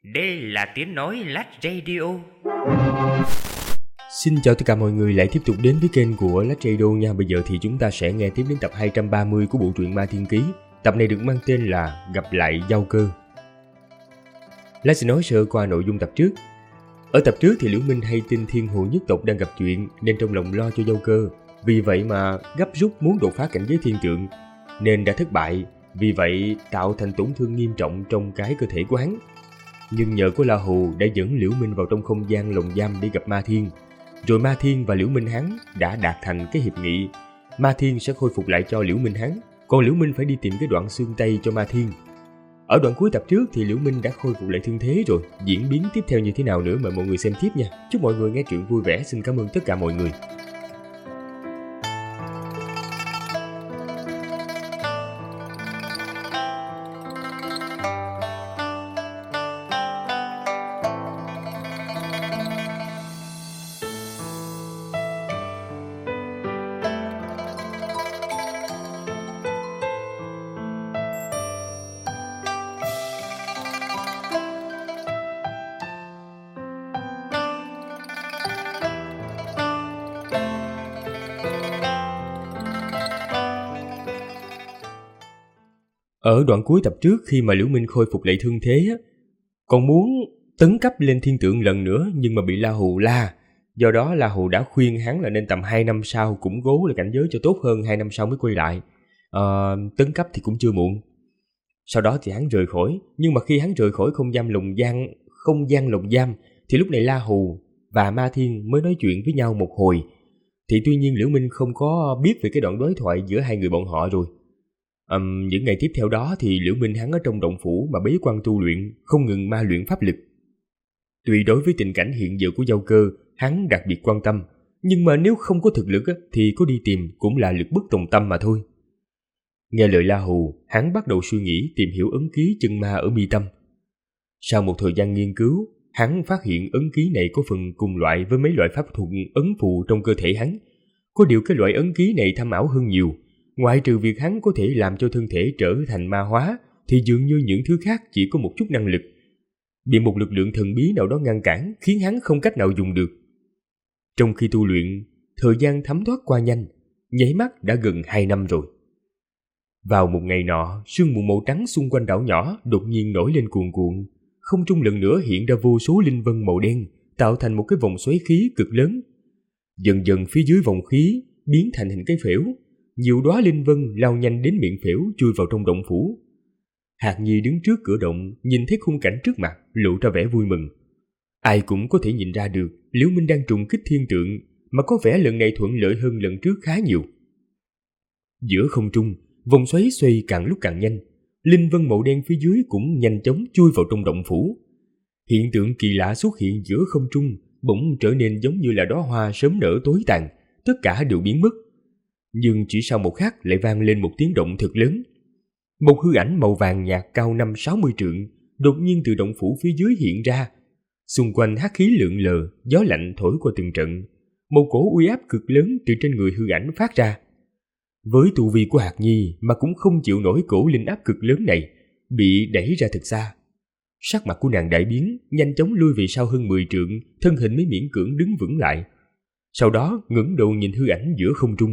Đây là tiếng nói Lách Radio. Xin chào tất cả mọi người lại tiếp tục đến với kênh của Lách Radio nha. Bây giờ thì chúng ta sẽ nghe tiếp đến tập 230 của bộ truyện Ma Thiên Ký. Tập này được mang tên là Gặp lại Giao Cơ. Lách sẽ nói sơ qua nội dung tập trước. Ở tập trước thì Liễu Minh hay tin Thiên Hồ nhất tộc đang gặp chuyện nên trong lòng lo cho Giao Cơ. Vì vậy mà gấp rút muốn đột phá cảnh giới thiên trượng nên đã thất bại. Vì vậy tạo thành tổn thương nghiêm trọng trong cái cơ thể của hắn. Nhưng nhờ có La Hù đã dẫn Liễu Minh vào trong không gian lồng giam để gặp Ma Thiên. Rồi Ma Thiên và Liễu Minh hắn đã đạt thành cái hiệp nghị. Ma Thiên sẽ khôi phục lại cho Liễu Minh hắn, còn Liễu Minh phải đi tìm cái đoạn xương tay cho Ma Thiên. Ở đoạn cuối tập trước thì Liễu Minh đã khôi phục lại thương thế rồi. Diễn biến tiếp theo như thế nào nữa mời mọi người xem tiếp nha. Chúc mọi người nghe truyện vui vẻ. Xin cảm ơn tất cả mọi người. Ở đoạn cuối tập trước khi mà Liễu Minh khôi phục lại thương thế còn muốn tấn cấp lên thiên trượng lần nữa nhưng mà bị La Hù la. Do đó La Hù đã khuyên hắn là nên tầm 2 năm sau củng cố lại cảnh giới cho tốt hơn, 2 năm sau mới quay lại. Tấn cấp thì cũng chưa muộn. Sau đó thì hắn rời khỏi, nhưng mà khi hắn rời khỏi không gian lồng giam thì lúc này La Hù và Ma Thiên mới nói chuyện với nhau một hồi. Thì tuy nhiên Liễu Minh không có biết về cái đoạn đối thoại giữa hai người bọn họ rồi. Những ngày tiếp theo đó thì Liễu Minh hắn ở trong động phủ mà bế quan tu luyện, không ngừng ma luyện pháp lực. Tuy đối với tình cảnh hiện giờ của Giao Cơ, hắn đặc biệt quan tâm, nhưng mà nếu không có thực lực thì có đi tìm cũng là lực bất tòng tâm mà thôi. Nghe lời La Hù, hắn bắt đầu suy nghĩ tìm hiểu ấn ký chân ma ở mi tâm. Sau một thời gian nghiên cứu, hắn phát hiện ấn ký này có phần cùng loại với mấy loại pháp thuật ấn phù trong cơ thể hắn. Có điều cái loại ấn ký này thâm ảo hơn nhiều. Ngoại trừ việc hắn có thể làm cho thân thể trở thành ma hóa, thì dường như những thứ khác chỉ có một chút năng lực. Bị một lực lượng thần bí nào đó ngăn cản, khiến hắn không cách nào dùng được. Trong khi tu luyện, thời gian thấm thoát qua nhanh, nháy mắt đã gần 2 năm rồi. Vào một ngày nọ, sương mù màu trắng xung quanh đảo nhỏ đột nhiên nổi lên cuồn cuộn. Không trung lần nữa hiện ra vô số linh vân màu đen, tạo thành một cái vòng xoáy khí cực lớn. Dần dần phía dưới vòng khí biến thành hình cái phễu. Nhiều đóa linh vân lao nhanh đến miệng phễu chui vào trong động phủ. Hạc Nhi đứng trước cửa động, nhìn thấy khung cảnh trước mặt, lộ ra vẻ vui mừng. Ai cũng có thể nhìn ra được Liễu Minh đang trùng kích thiên trượng, mà có vẻ lần này thuận lợi hơn lần trước khá nhiều. Giữa không trung, vòng xoáy xoay càng lúc càng nhanh, linh vân màu đen phía dưới cũng nhanh chóng chui vào trong động phủ. Hiện tượng kỳ lạ xuất hiện giữa không trung, bỗng trở nên giống như là đóa hoa sớm nở tối tàn, tất cả đều biến mất. Nhưng chỉ sau một khắc lại vang lên một tiếng động thật lớn. Một hư ảnh màu vàng nhạt cao 5-60 trượng đột nhiên từ động phủ phía dưới hiện ra. Xung quanh hắc khí lượn lờ, gió lạnh thổi qua từng trận. Một cổ uy áp cực lớn từ trên người hư ảnh phát ra. Với tu vi của Hạc Nhi mà cũng không chịu nổi cổ linh áp cực lớn này, bị đẩy ra thật xa. Sắc mặt của nàng đại biến, nhanh chóng lui về sau hơn 10 trượng, thân hình mới miễn cưỡng đứng vững lại. Sau đó ngẩng đầu nhìn hư ảnh giữa không trung.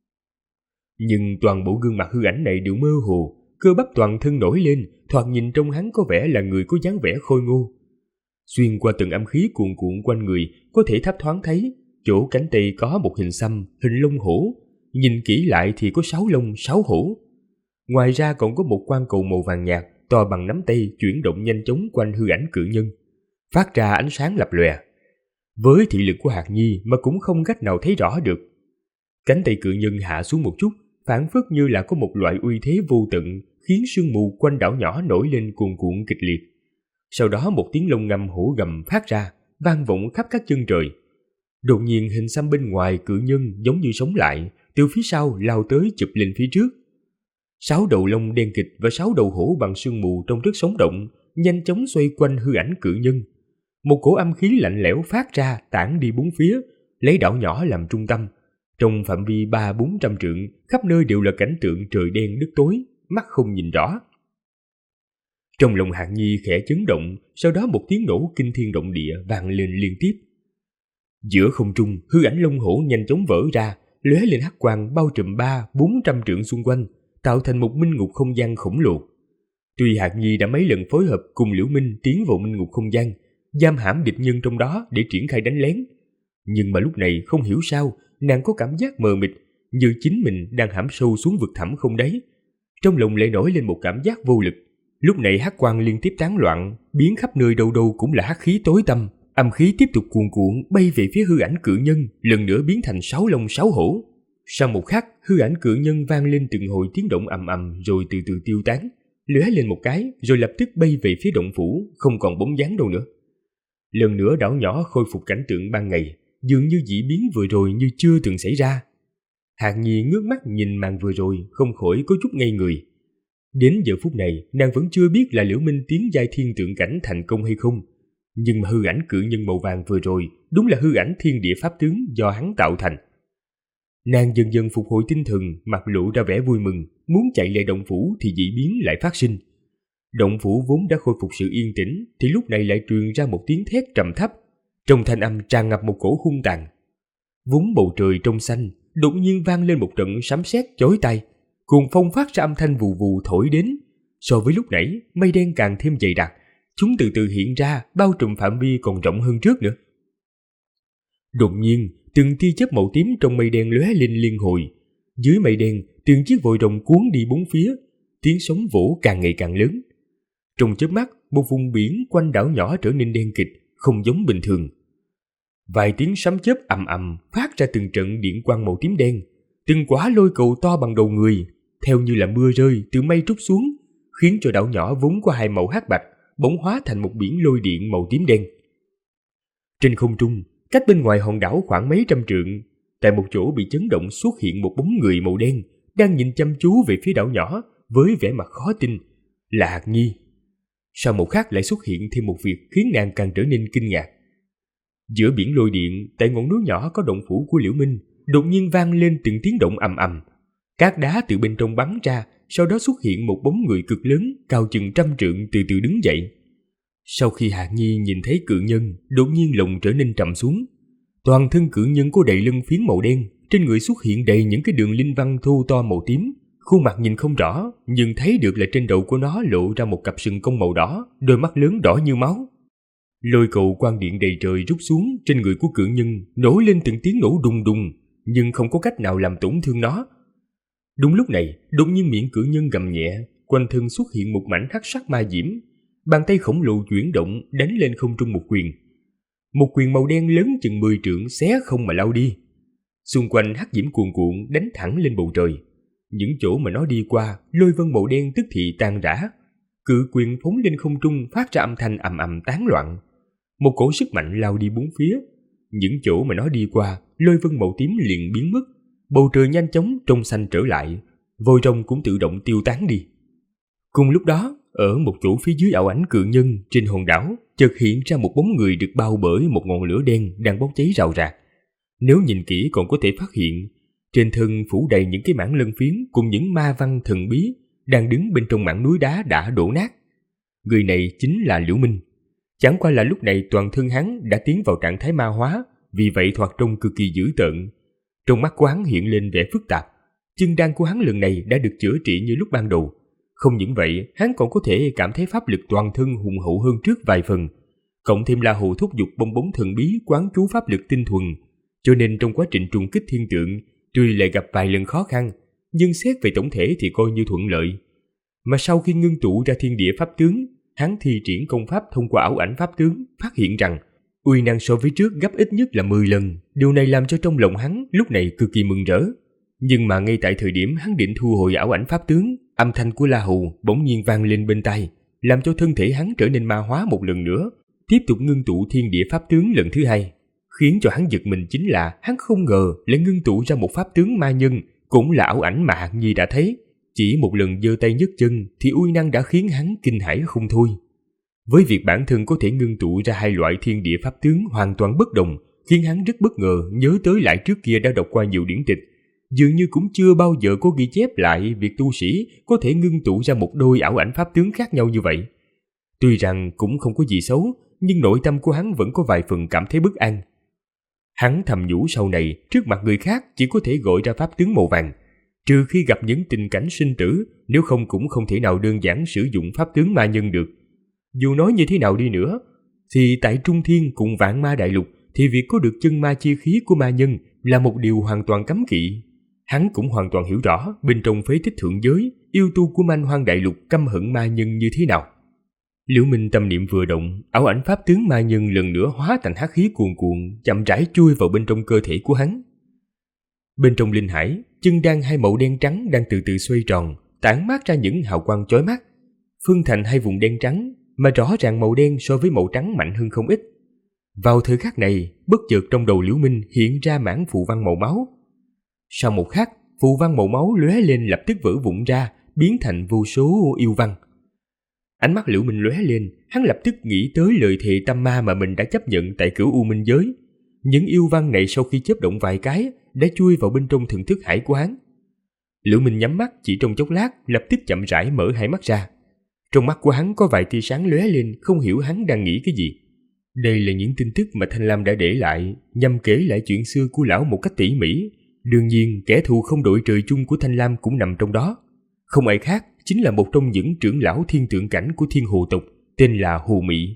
Nhưng toàn bộ gương mặt hư ảnh này đều mơ hồ, cơ bắp toàn thân nổi lên, thoạt nhìn trong hắn có vẻ là người có dáng vẻ khôi ngô. Xuyên qua từng âm khí cuồn cuộn quanh người, có thể thấp thoáng thấy chỗ cánh tay có một hình xăm, hình lông hổ. Nhìn kỹ lại thì có 6 lông 6 hổ. Ngoài ra còn có một quan cầu màu vàng nhạt to bằng nắm tay chuyển động nhanh chóng quanh hư ảnh cự nhân, phát ra ánh sáng lập lòe. Với thị lực của Hạc Nhi mà cũng không cách nào thấy rõ được. Cánh tay cự nhân hạ xuống một chút, phảng phất như là có một loại uy thế vô tận, khiến sương mù quanh đảo nhỏ nổi lên cuồn cuộn kịch liệt. Sau đó một tiếng lông ngâm hổ gầm phát ra, vang vọng khắp các chân trời. Đột nhiên hình xăm bên ngoài cự nhân giống như sống lại, từ phía sau lao tới chụp lên phía trước. 6 đầu lông đen kịt và 6 đầu hổ bằng sương mù trong rất sống động, nhanh chóng xoay quanh hư ảnh cự nhân. Một cổ âm khí lạnh lẽo phát ra tản đi bốn phía, lấy đảo nhỏ làm trung tâm. Trong phạm vi 300-400 trượng, khắp nơi đều là cảnh tượng trời đen đất tối, mắt không nhìn rõ. Trong lòng Hạng Nhi khẽ chấn động, sau đó một tiếng nổ kinh thiên động địa vang lên liên tiếp. Giữa không trung, hư ảnh long hổ nhanh chóng vỡ ra, lóe lên hắc quang bao trùm 300-400 trượng xung quanh, tạo thành một minh ngục không gian khổng lồ. Tuy Hạng Nhi đã mấy lần phối hợp cùng Liễu Minh tiến vào minh ngục không gian, giam hãm địch nhân trong đó để triển khai đánh lén, nhưng mà lúc này không hiểu sao, nàng có cảm giác mờ mịt, như chính mình đang hãm sâu xuống vực thẳm không đáy. Trong lòng lại nổi lên một cảm giác vô lực. Lúc này hắc quang liên tiếp tán loạn, biến khắp nơi đâu đâu cũng là hắc khí tối tăm, âm khí tiếp tục cuồn cuộn bay về phía hư ảnh cự nhân, lần nữa biến thành 6 long 6 hổ. Sau một khắc, hư ảnh cự nhân vang lên từng hồi tiếng động ầm ầm rồi từ từ tiêu tán, lóe lên một cái rồi lập tức bay về phía động phủ, không còn bóng dáng đâu nữa. Lần nữa đảo nhỏ khôi phục cảnh tượng ban ngày, dường như dị biến vừa rồi như chưa từng xảy ra. Hạng Nhi ngước mắt nhìn màn vừa rồi, không khỏi có chút ngây người. Đến giờ phút này, nàng vẫn chưa biết là Liễu Minh tiến giai thiên tượng cảnh thành công hay không. Nhưng mà hư ảnh cự nhân màu vàng vừa rồi đúng là hư ảnh thiên địa pháp tướng do hắn tạo thành. Nàng dần dần phục hồi tinh thần, mặt lộ ra vẻ vui mừng, muốn chạy lại động phủ thì dị biến lại phát sinh. Động phủ vốn đã khôi phục sự yên tĩnh thì lúc này lại truyền ra một tiếng thét trầm thấp, trong thanh âm tràn ngập một cổ hung tàn. Vốn bầu trời trong xanh, đột nhiên vang lên một trận sấm sét chói tai, cuồng phong phát ra âm thanh vù vù thổi đến. So với lúc nãy, mây đen càng thêm dày đặc, chúng từ từ hiện ra, bao trùm phạm vi còn rộng hơn trước nữa. Đột nhiên, từng tia chớp màu tím trong mây đen lóe lên liên hồi. Dưới mây đen, từng chiếc vòi rồng cuốn đi bốn phía, tiếng sóng vỗ càng ngày càng lớn. Trong chớp mắt, một vùng biển quanh đảo nhỏ trở nên đen kịt, không giống bình thường. Vài tiếng sấm chớp ầm ầm phát ra từng trận điện quang màu tím đen, từng quả lôi cầu to bằng đầu người, theo như là mưa rơi từ mây trút xuống, khiến cho đảo nhỏ vốn có hai màu hắc bạch bỗng hóa thành một biển lôi điện màu tím đen. Trên không trung, cách bên ngoài hòn đảo khoảng mấy trăm trượng, tại một chỗ bị chấn động xuất hiện một bóng người màu đen đang nhìn chăm chú về phía đảo nhỏ với vẻ mặt khó tin, là Hạc Nhi. Sau một khắc lại xuất hiện thêm một việc khiến nàng càng trở nên kinh ngạc. Giữa biển lôi điện, tại ngọn núi nhỏ có động phủ của Liễu Minh, đột nhiên vang lên từng tiếng động ầm ầm. Cát đá từ bên trong bắn ra, sau đó xuất hiện một bóng người cực lớn, cao chừng 100 trượng từ từ đứng dậy. Sau khi Hạc Nhi nhìn thấy cự nhân, đột nhiên lòng trở nên trầm xuống. Toàn thân cự nhân có đầy lân phiến màu đen, trên người xuất hiện đầy những cái đường linh văn thô to màu tím. Khuôn mặt nhìn không rõ, nhưng thấy được là trên đầu của nó lộ ra một cặp sừng công màu đỏ, đôi mắt lớn đỏ như máu. Lôi cầu quang điện đầy trời rút xuống trên người của cự nhân, nổi lên từng tiếng nổ đùng đùng, nhưng không có cách nào làm tổn thương nó. Đúng lúc này, đột nhiên miệng cự nhân gầm nhẹ, quanh thân xuất hiện một mảnh hắc sắc ma diễm, bàn tay khổng lồ chuyển động đánh lên không trung một quyền. Một quyền màu đen lớn chừng 10 trượng xé không mà lao đi. Xung quanh hắc diễm cuồn cuộn đánh thẳng lên bầu trời. Những chỗ mà nó đi qua, lôi vân màu đen tức thì tan rã. Cự quyền phóng lên không trung phát ra âm thanh ầm ầm tán loạn. Một cổ sức mạnh lao đi bốn phía. Những chỗ mà nó đi qua, lôi vân màu tím liền biến mất. Bầu trời nhanh chóng trong xanh trở lại, vòi rồng cũng tự động tiêu tán đi. Cùng lúc đó, ở một chỗ phía dưới ảo ảnh cự nhân trên hòn đảo, chợt hiện ra một bóng người được bao bởi một ngọn lửa đen đang bốc cháy rào rạc. Nếu nhìn kỹ còn có thể phát hiện, trên thân phủ đầy những cái mảng lân phiến cùng những ma văn thần bí đang đứng bên trong mảng núi đá đã đổ nát. Người này chính là Liễu Minh. Chẳng qua là lúc này toàn thân hắn đã tiến vào trạng thái ma hóa, vì vậy thoạt trông cực kỳ dữ tợn. Trong mắt của hắn hiện lên vẻ phức tạp. Chân đan của hắn lần này đã được chữa trị như lúc ban đầu. Không những vậy, hắn còn có thể cảm thấy pháp lực toàn thân hùng hậu hơn trước vài phần. Cộng thêm La Hồ thúc giục bong bóng thần bí quán chú pháp lực tinh thuần, cho nên trong quá trình trùng kích thiên tượng, tuy lại gặp vài lần khó khăn, nhưng xét về tổng thể thì coi như thuận lợi. Mà sau khi ngưng tụ ra thiên địa pháp tướng, hắn thi triển công pháp thông qua ảo ảnh pháp tướng, phát hiện rằng uy năng so với trước gấp ít nhất là 10 lần. Điều này làm cho trong lòng hắn lúc này cực kỳ mừng rỡ. Nhưng mà ngay tại thời điểm hắn định thu hồi ảo ảnh pháp tướng, âm thanh của La Hầu bỗng nhiên vang lên bên tai, làm cho thân thể hắn trở nên ma hóa một lần nữa, tiếp tục ngưng tụ thiên địa pháp tướng lần thứ hai. Khiến cho hắn giật mình chính là hắn không ngờ lại ngưng tụ ra một pháp tướng ma nhân, cũng là ảo ảnh mà Hạc Nhi đã thấy. Chỉ một lần giơ tay nhấc chân thì uy năng đã khiến hắn kinh hãi không thôi. Với việc bản thân có thể ngưng tụ ra hai loại thiên địa pháp tướng hoàn toàn bất đồng, khiến hắn rất bất ngờ nhớ tới lại trước kia đã đọc qua nhiều điển tịch. Dường như cũng chưa bao giờ có ghi chép lại việc tu sĩ có thể ngưng tụ ra một đôi ảo ảnh pháp tướng khác nhau như vậy. Tuy rằng cũng không có gì xấu, nhưng nội tâm của hắn vẫn có vài phần cảm thấy bất an. Hắn thầm nhủ sau này, trước mặt người khác chỉ có thể gọi ra pháp tướng màu vàng, trừ khi gặp những tình cảnh sinh tử, nếu không cũng không thể nào đơn giản sử dụng pháp tướng ma nhân được. Dù nói như thế nào đi nữa, thì tại Trung Thiên cùng Vạn Ma Đại Lục thì việc có được chân ma chi khí của ma nhân là một điều hoàn toàn cấm kỵ. Hắn cũng hoàn toàn hiểu rõ bên trong phế tích thượng giới, yêu tu của Man Hoang Đại Lục căm hận ma nhân như thế nào. Liễu Minh tâm niệm vừa động, ảo ảnh pháp tướng ma nhân lần nữa hóa thành hắc khí cuồn cuộn, chậm rãi chui vào bên trong cơ thể của hắn. Bên trong linh hải, chân đan hai màu đen trắng đang từ từ xoay tròn, tản mát ra những hào quang chói mắt, phân thành hai vùng đen trắng, mà rõ ràng màu đen so với màu trắng mạnh hơn không ít. Vào thời khắc này, bất chợt trong đầu Liễu Minh hiện ra mảng phù văn màu máu. Sau một khắc, phù văn màu máu lóe lên lập tức vỡ vụn ra, biến thành vô số yêu văn. Ánh mắt Liễu Minh lóe lên, hắn lập tức nghĩ tới lời thề tâm ma mà mình đã chấp nhận tại Cửu U Minh giới. Những yêu văn này sau khi chớp động vài cái đã chui vào bên trong thần thức hải của hắn. Liễu Minh nhắm mắt chỉ trong chốc lát, lập tức chậm rãi mở hai mắt ra. Trong mắt của hắn có vài tia sáng lóe lên, không hiểu hắn đang nghĩ cái gì. Đây là những tin tức mà Thanh Lam đã để lại, nhằm kể lại chuyện xưa của lão một cách tỉ mỉ. Đương nhiên, kẻ thù không đội trời chung của Thanh Lam cũng nằm trong đó. Không ai khác, chính là một trong những trưởng lão thiên tượng cảnh của Thiên Hồ tộc, tên là Hồ Mị.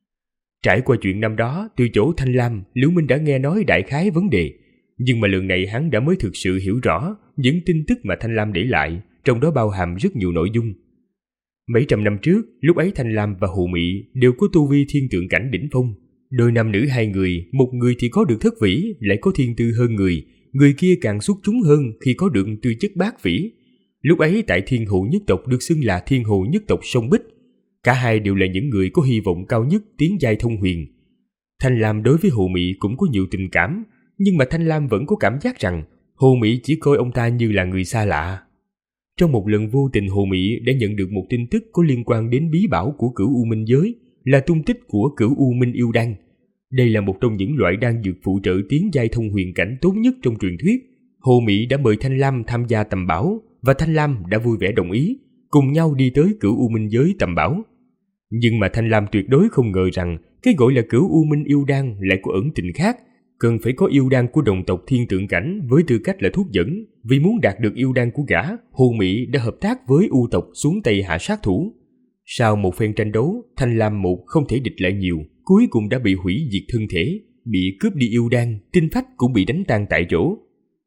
Trải qua chuyện năm đó, từ chỗ Thanh Lam, Liễu Minh đã nghe nói đại khái vấn đề, nhưng mà lần này hắn đã mới thực sự hiểu rõ những tin tức mà Thanh Lam để lại, trong đó bao hàm rất nhiều nội dung. Mấy trăm năm trước, lúc ấy Thanh Lam và Hồ Mị đều có tu vi thiên tượng cảnh đỉnh phong. Đôi nam nữ hai người, một người thì có được thất vĩ, lại có thiên tư hơn người kia càng xuất chúng hơn khi có được tư chất bát vĩ. Lúc ấy tại Thiên Hồ nhất tộc được xưng là Thiên Hồ nhất tộc sông Bích. Cả hai đều là những người có hy vọng cao nhất tiến giai thông huyền. Thanh Lam đối với Hồ Mị cũng có nhiều tình cảm, nhưng mà Thanh Lam vẫn có cảm giác rằng Hồ Mị chỉ coi ông ta như là người xa lạ. Trong một lần vô tình, Hồ Mị đã nhận được một tin tức có liên quan đến bí bảo của Cửu U Minh giới, là tung tích của Cửu U Minh yêu đan. Đây là một trong những loại đan dược phụ trợ tiến giai thông huyền cảnh tốt nhất trong truyền thuyết. Hồ Mị đã mời Thanh Lam tham gia tầm bảo, và Thanh Lam đã vui vẻ đồng ý, cùng nhau đi tới Cửu U Minh giới tầm bảo. Nhưng mà Thanh Lam tuyệt đối không ngờ rằng cái gọi là Cửu U Minh yêu đan lại có ẩn tình khác, cần phải có yêu đan của đồng tộc thiên tượng cảnh với tư cách là thuốc dẫn. Vì muốn đạt được yêu đan của gã, Hồ Mị đã hợp tác với U tộc xuống tay hạ sát thủ. Sau một phen tranh đấu, Thanh Lam một không thể địch lại nhiều, cuối cùng đã bị hủy diệt thân thể, bị cướp đi yêu đan, tinh phách cũng bị đánh tan tại chỗ.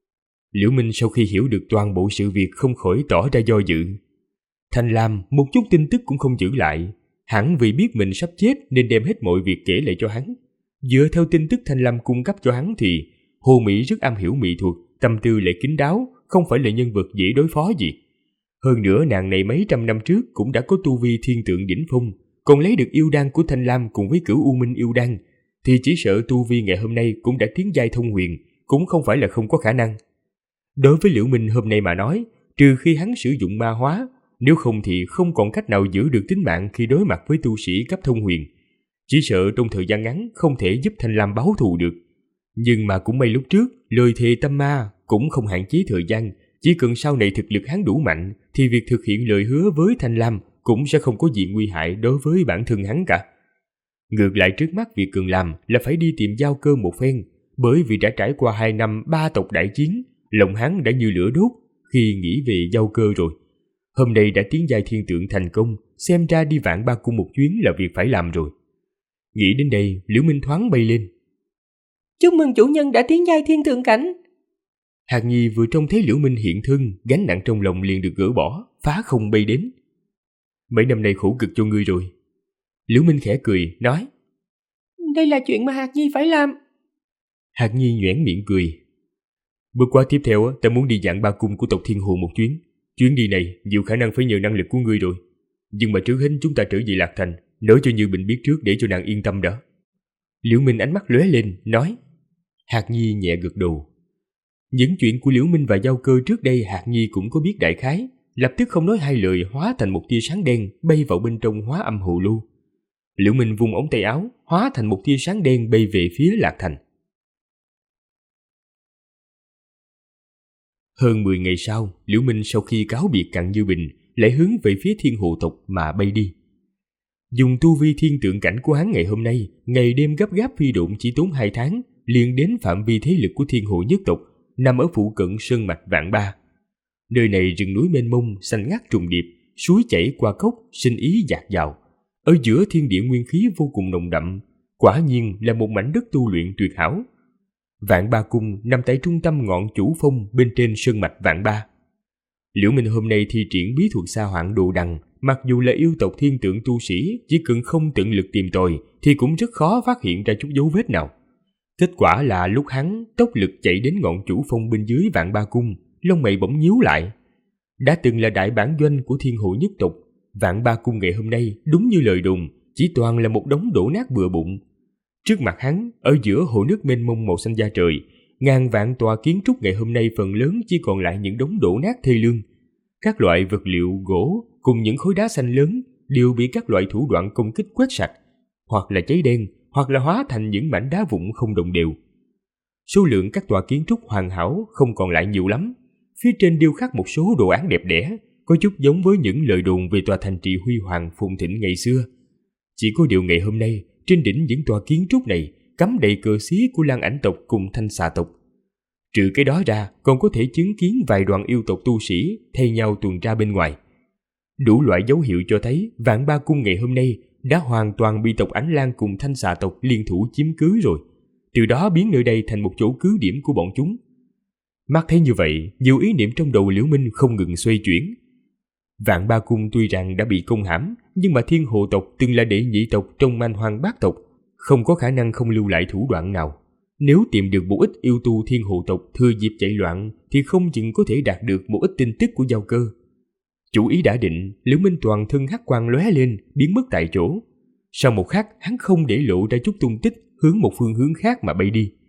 Liễu Minh sau khi hiểu được toàn bộ sự việc không khỏi tỏ ra do dự. Thanh Lam một chút tin tức cũng không giữ lại, hẳn vì biết mình sắp chết nên đem hết mọi việc kể lại cho hắn. Dựa theo tin tức Thanh Lam cung cấp cho hắn thì Hồ Mị rất am hiểu mỹ thuật, tâm tư lại kín đáo, không phải là nhân vật dễ đối phó gì. Hơn nữa nàng này mấy trăm năm trước cũng đã có tu vi thiên tượng đỉnh phong, còn lấy được yêu đan của Thanh Lam cùng với Cửu U Minh yêu đan, thì chỉ sợ tu vi ngày hôm nay cũng đã tiến giai thông huyền, cũng không phải là không có khả năng. Đối với Liễu Minh hôm nay mà nói, trừ khi hắn sử dụng ma hóa, nếu không thì không còn cách nào giữ được tính mạng khi đối mặt với tu sĩ cấp thông huyền. Chỉ sợ trong thời gian ngắn không thể giúp Thanh Lam báo thù được. Nhưng mà cũng may lúc trước, lời thề tâm ma cũng không hạn chế thời gian, chỉ cần sau này thực lực hắn đủ mạnh thì việc thực hiện lời hứa với Thanh Lam cũng sẽ không có gì nguy hại đối với bản thân hắn cả. Ngược lại trước mắt việc cần làm là phải đi tìm Giao Cơ một phen, bởi vì đã trải qua 2 năm 3 tộc đại chiến, lòng hắn đã như lửa đốt khi nghĩ về Giao Cơ rồi. Hôm nay đã tiến giai thiên tượng thành công, xem ra đi Vạn Ba Cung một chuyến là việc phải làm rồi. Nghĩ đến đây, Liễu Minh thoáng bay lên. Chúc mừng chủ nhân đã tiến giai thiên tượng cảnh. Hạc Nhi vừa trông thấy Liễu Minh hiện thân, gánh nặng trong lòng liền được gỡ bỏ, phá không bay đến. Mấy năm nay khổ cực cho ngươi rồi. Liễu Minh khẽ cười, nói. Đây là chuyện mà Hạc Nhi phải làm. Hạc Nhi nhoẻn miệng cười. Bước qua tiếp theo, ta muốn đi Vạn Ba Cung của tộc Thiên Hồ một chuyến. Chuyến đi này nhiều khả năng phải nhờ năng lực của ngươi rồi. Nhưng mà trước hết chúng ta trở về Lạc Thành, nói cho Như Bình biết trước để cho nàng yên tâm đã. Liễu Minh ánh mắt lóe lên, nói. Hạc Nhi nhẹ gật đầu. Những chuyện của Liễu Minh và Giao Cơ trước đây Hạc Nhi cũng có biết đại khái, lập tức không nói hai lời hóa thành một tia sáng đen bay vào bên trong Hóa Âm Hồ Lô. Liễu Minh vung ống tay áo, hóa thành một tia sáng đen bay về phía Lạc Thành. Hơn 10 ngày sau, Liễu Minh sau khi cáo biệt Cặn Như Bình lại hướng về phía Thiên Hồ tộc mà bay đi. Dùng tu vi thiên tượng cảnh của hắn ngày hôm nay, ngày đêm gấp gáp phi độn chỉ tốn 2 tháng, liền đến phạm vi thế lực của Thiên Hồ nhất tộc, nằm ở phụ cận sơn mạch Vạn Ba. Nơi này rừng núi mênh mông, xanh ngắt trùng điệp, suối chảy qua cốc, sinh ý dạt dào. Ở giữa thiên địa nguyên khí vô cùng nồng đậm, quả nhiên là một mảnh đất tu luyện tuyệt hảo. Vạn Ba Cung nằm tại trung tâm ngọn Chủ Phong bên trên sơn mạch Vạn Ba. Liễu Minh hôm nay thi triển bí thuật Sa Hoảng Đồ Đằng, mặc dù là yêu tộc thiên tượng tu sĩ, chỉ cần không tận lực tìm tòi thì cũng rất khó phát hiện ra chút dấu vết nào. Kết quả là lúc hắn tốc lực chạy đến ngọn Chủ Phong bên dưới Vạn Ba Cung, lông mày bỗng nhíu lại. Đã từng là đại bản doanh của Thiên Hồ nhất tộc, Vạn Ba Cung ngày hôm nay đúng như lời đồn, chỉ toàn là một đống đổ nát bừa bộn. Trước mặt hắn, ở giữa hồ nước mênh mông màu xanh da trời, ngàn vạn tòa kiến trúc ngày hôm nay phần lớn chỉ còn lại những đống đổ nát thê lương. Các loại vật liệu gỗ cùng những khối đá xanh lớn đều bị các loại thủ đoạn công kích quét sạch, hoặc là cháy đen, hoặc là hóa thành những mảnh đá vụn không đồng đều. Số lượng các tòa kiến trúc hoàn hảo không còn lại nhiều lắm. Phía trên điêu khắc một số đồ án đẹp đẽ, có chút giống với những lời đồn về tòa thành trì huy hoàng phồn thịnh ngày xưa. Chỉ có điều ngày hôm nay, trên đỉnh những tòa kiến trúc này cắm đầy cờ xí của Lan Ảnh tộc cùng Thanh Xà tộc. Trừ cái đó ra, còn có thể chứng kiến vài đoàn yêu tộc tu sĩ thay nhau tuần tra bên ngoài. Đủ loại dấu hiệu cho thấy Vạn Ba Cung ngày hôm nay đã hoàn toàn bị tộc Ảnh Lan cùng Thanh Xà tộc liên thủ chiếm cứ rồi, từ đó biến nơi đây thành một chỗ cứ điểm của bọn chúng. Mắt thấy như vậy, nhiều ý niệm trong đầu Liễu Minh không ngừng xoay chuyển. Vạn Ba Cung tuy rằng đã bị công hãm, nhưng mà Thiên Hồ tộc từng là đệ nhị tộc trong Man Hoang Bát tộc, không có khả năng không lưu lại thủ đoạn nào. Nếu tìm được một ít yêu tu Thiên Hồ tộc thừa dịp chạy loạn, thì không chừng có thể đạt được một ít tin tức của giao cơ. Chủ ý đã định, Liễu Minh toàn thân hắc quang lóe lên, biến mất tại chỗ. Sau một khắc, hắn không để lộ ra chút tung tích, hướng một phương hướng khác mà bay đi.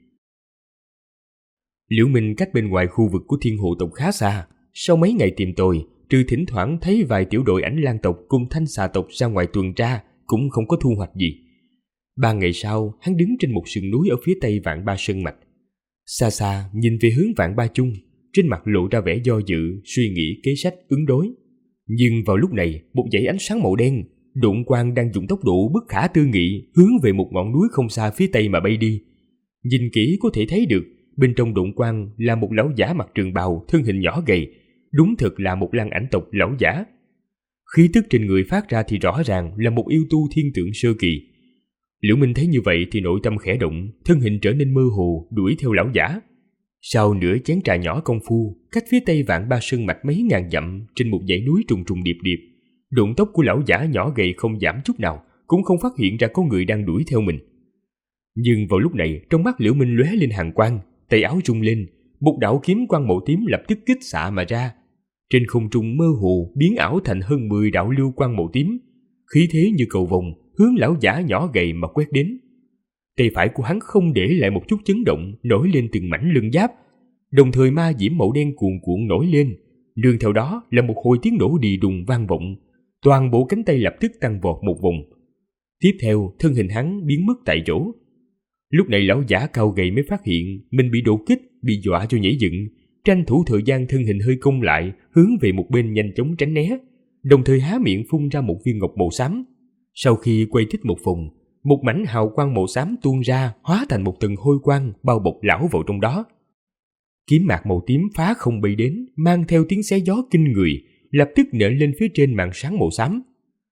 Liễu Minh cách bên ngoài khu vực của Thiên Hồ tộc khá xa. Sau mấy ngày tìm tòi, trừ thỉnh thoảng thấy vài tiểu đội Ảnh Lan tộc cùng Thanh Xà tộc ra ngoài tuần tra, cũng không có thu hoạch gì. 3 ngày sau, hắn đứng trên một sườn núi ở phía tây Vạn Ba Sơn Mạch. Xa xa nhìn về hướng Vạn Ba Chung, trên mặt lộ ra vẻ do dự, suy nghĩ kế sách ứng đối. Nhưng vào lúc này, một dãy ánh sáng màu đen, độn quang đang dùng tốc độ bất khả tư nghị hướng về một ngọn núi không xa phía tây mà bay đi. Nhìn kỹ có thể thấy được, bên trong độn quang là một lão giả mặc trường bào, thân hình nhỏ gầy, đúng thực là một Lan Ảnh tộc lão giả. Khí tức trên người phát ra thì rõ ràng là một yêu tu thiên tượng sơ kỳ. Liễu Minh thấy như vậy thì nội tâm khẽ động, thân hình trở nên mơ hồ, đuổi theo lão giả. Sau nửa chén trà nhỏ công phu, cách phía tây Vạn Ba Sơn Mạch mấy ngàn dặm, trên một dãy núi trùng trùng điệp điệp, độn tốc của lão giả nhỏ gầy không giảm chút nào, cũng không phát hiện ra có người đang đuổi theo mình. Nhưng vào lúc này, trong mắt Liễu Minh lóe lên hàn quang, tay áo rung lên, một đạo kiếm quang màu tím lập tức kích xạ mà ra. Trên không trung mơ hồ biến ảo thành hơn 10 đạo lưu quang màu tím, khí thế như cầu vồng hướng lão giả nhỏ gầy mà quét đến. Tay phải của hắn không để lại một chút chấn động, nổi lên từng mảnh lân giáp, đồng thời ma diễm màu đen cuồn cuộn nổi lên, nương theo đó là một hồi tiếng nổ đì đùng vang vọng, toàn bộ cánh tay lập tức tăng vọt một vòng. Tiếp theo, thân hình hắn biến mất tại chỗ. Lúc này lão giả cao gầy mới phát hiện mình bị đột kích, bị dọa cho nhảy dựng, tranh thủ thời gian thân hình hơi cong lại, hướng về một bên nhanh chóng tránh né, đồng thời há miệng phun ra một viên ngọc màu xám. Sau khi quay thích một vòng, một mảnh hào quang màu xám tuôn ra, hóa thành một tầng hôi quang bao bọc lão vào trong đó. Kiếm mạc màu tím phá không bay đến, mang theo tiếng xé gió kinh người, lập tức nện lên phía trên màn sáng màu xám.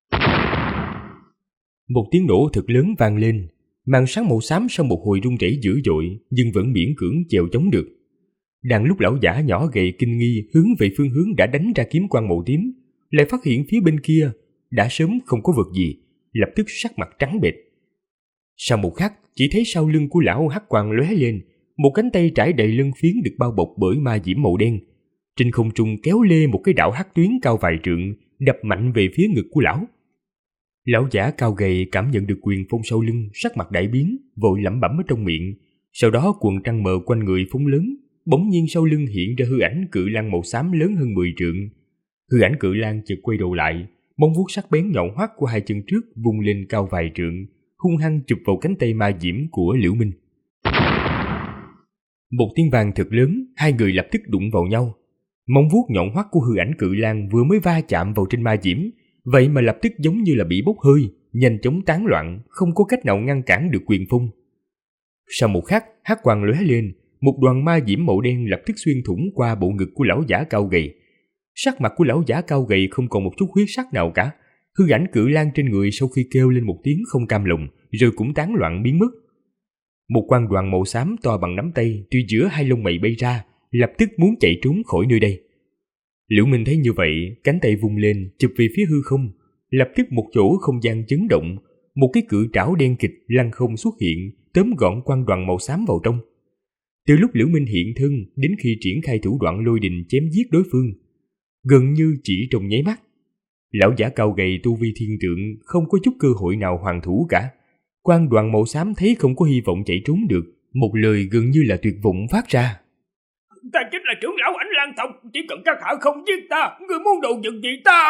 Một tiếng nổ thật lớn vang lên, màn sáng màu xám sau một hồi rung rẩy dữ dội, nhưng vẫn miễn cưỡng chèo chống được. Đang lúc lão giả nhỏ gầy kinh nghi hướng về phương hướng đã đánh ra kiếm quang màu tím, lại phát hiện phía bên kia đã sớm không có vật gì, lập tức sắc mặt trắng bệch. Sau một khắc, chỉ thấy sau lưng của lão hắc quang lóe lên, một cánh tay trải đầy lân phiến được bao bọc bởi ma diễm màu đen, trên không trung kéo lê một cái đạo hắc tuyến cao vài trượng, đập mạnh về phía ngực của lão. Lão giả cao gầy cảm nhận được quyền phong sau lưng, sắc mặt đại biến, vội lẩm bẩm ở trong miệng. Sau đó quần trăng mờ quanh người phóng lớn, bỗng nhiên sau lưng hiện ra hư ảnh cự lang màu xám lớn hơn 10 trượng. Hư ảnh cự lang chợt quay đầu lại, móng vuốt sắc bén nhọn hoắt của hai chân trước vung lên cao vài trượng, hung hăng chụp vào cánh tay ma diễm của Liễu Minh. Một tiếng vang thật lớn, hai người lập tức đụng vào nhau. Móng vuốt nhọn hoắt của hư ảnh cự lang vừa mới va chạm vào trên ma diễm, vậy mà lập tức giống như là bị bốc hơi, nhanh chóng tán loạn, không có cách nào ngăn cản được quyền phong. Sau một khắc, hắc quang lóe lên, một đoàn ma diễm màu đen lập tức xuyên thủng qua bộ ngực của lão giả cao gầy. Sắc mặt của lão giả cao gầy không còn một chút huyết sắc nào cả. Hư ảnh cự lang trên người sau khi kêu lên một tiếng không cam lòng, rồi cũng tán loạn biến mất. Một quang đoàn màu xám to bằng nắm tay từ giữa hai lông mày bay ra, lập tức muốn chạy trốn khỏi nơi đây. Liễu Minh thấy như vậy, cánh tay vung lên chụp về phía hư không, lập tức một chỗ không gian chấn động, một cái cự trảo đen kịch lăng không xuất hiện, tóm gọn quang đoàn màu xám vào trong. Từ lúc Liễu Minh hiện thân đến khi triển khai thủ đoạn lôi đình chém giết đối phương, gần như chỉ trong nháy mắt, lão giả cao gầy tu vi thiên tượng không có chút cơ hội nào hoàn thủ cả. Quang đoàn màu xám thấy không có hy vọng chạy trốn được, một lời gần như là tuyệt vọng phát ra: Ta chính là trưởng lão Ảnh Lang tộc, chỉ cần các hạ không giết ta, người muốn đồ vật gì ta?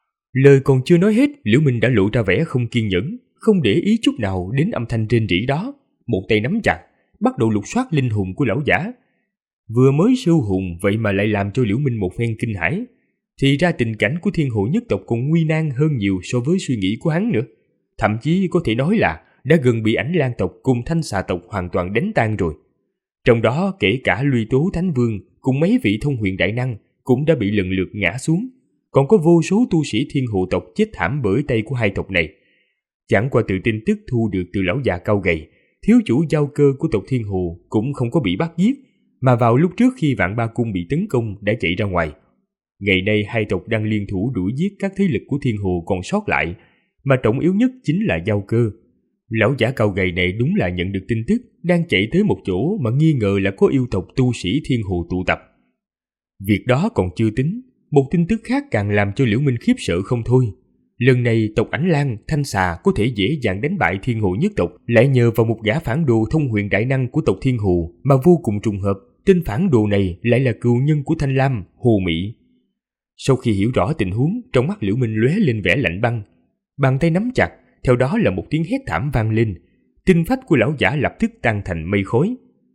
Lời còn chưa nói hết, Liễu Minh đã lộ ra vẻ không kiên nhẫn, không để ý chút nào đến âm thanh rên rỉ đó, một tay nắm chặt, bắt đầu lục soát linh hồn của lão giả. Vừa mới siêu hồn vậy mà lại làm cho Liễu Minh một phen kinh hãi, thì ra tình cảnh của thiên hộ nhất tộc còn nguy nan hơn nhiều so với suy nghĩ của hắn nữa. Thậm chí có thể nói là đã gần bị Ảnh Lang tộc cùng Thanh Xà tộc hoàn toàn đánh tan rồi. Trong đó kể cả Luy Tố Thánh Vương cùng mấy vị thông huyền đại năng cũng đã bị lần lượt ngã xuống, còn có vô số tu sĩ thiên hộ tộc chết thảm bởi tay của hai tộc này. Chẳng qua từ tin tức thu được từ lão già cao gầy, thiếu chủ giao cơ của tộc thiên hồ cũng không có bị bắt giết, mà vào lúc trước khi Vạn Ba Cung bị tấn công đã chạy ra ngoài. Ngày nay hai tộc đang liên thủ đuổi giết các thế lực của thiên hồ còn sót lại, mà trọng yếu nhất chính là giao cơ. Lão giả cao gầy này đúng là nhận được tin tức, đang chạy tới một chỗ mà nghi ngờ là có yêu tộc tu sĩ thiên hồ tụ tập. Việc đó còn chưa tính, một tin tức khác càng làm cho Liễu Minh khiếp sợ không thôi. Lần này tộc Ảnh Lang, Thanh Xà có thể dễ dàng đánh bại thiên hồ nhất tộc, lại nhờ vào một gã phản đồ thông huyền đại năng của tộc thiên hồ mà vô cùng trùng hợp, tên phản đồ này lại là cừu nhân của Thanh Lam, Hồ Mỹ. Sau khi hiểu rõ tình huống, trong mắt Liễu Minh lóe lên vẻ lạnh băng, bàn tay nắm chặt, theo đó là một tiếng hét thảm vang lên, tinh phách của lão giả lập tức tan thành mây khói.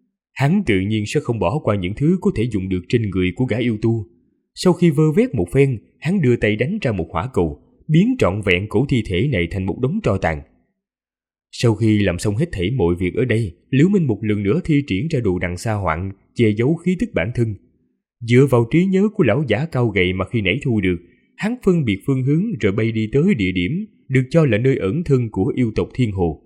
Hắn tự nhiên sẽ không bỏ qua những thứ có thể dùng được trên người của gã yêu tu. Sau khi vơ vét một phen, hắn đưa tay đánh ra một hỏa cầu, biến trọn vẹn cổ thi thể này thành một đống tro tàn. Sau khi làm xong hết thảy mọi việc ở đây, Liễu Minh một lần nữa thi triển ra đồ đằng sa hoạn, che giấu khí tức bản thân. Dựa vào trí nhớ của lão giả cao gầy mà khi nãy thu được, hắn phân biệt phương hướng rồi bay đi tới địa điểm được cho là nơi ẩn thân của yêu tộc thiên hồ.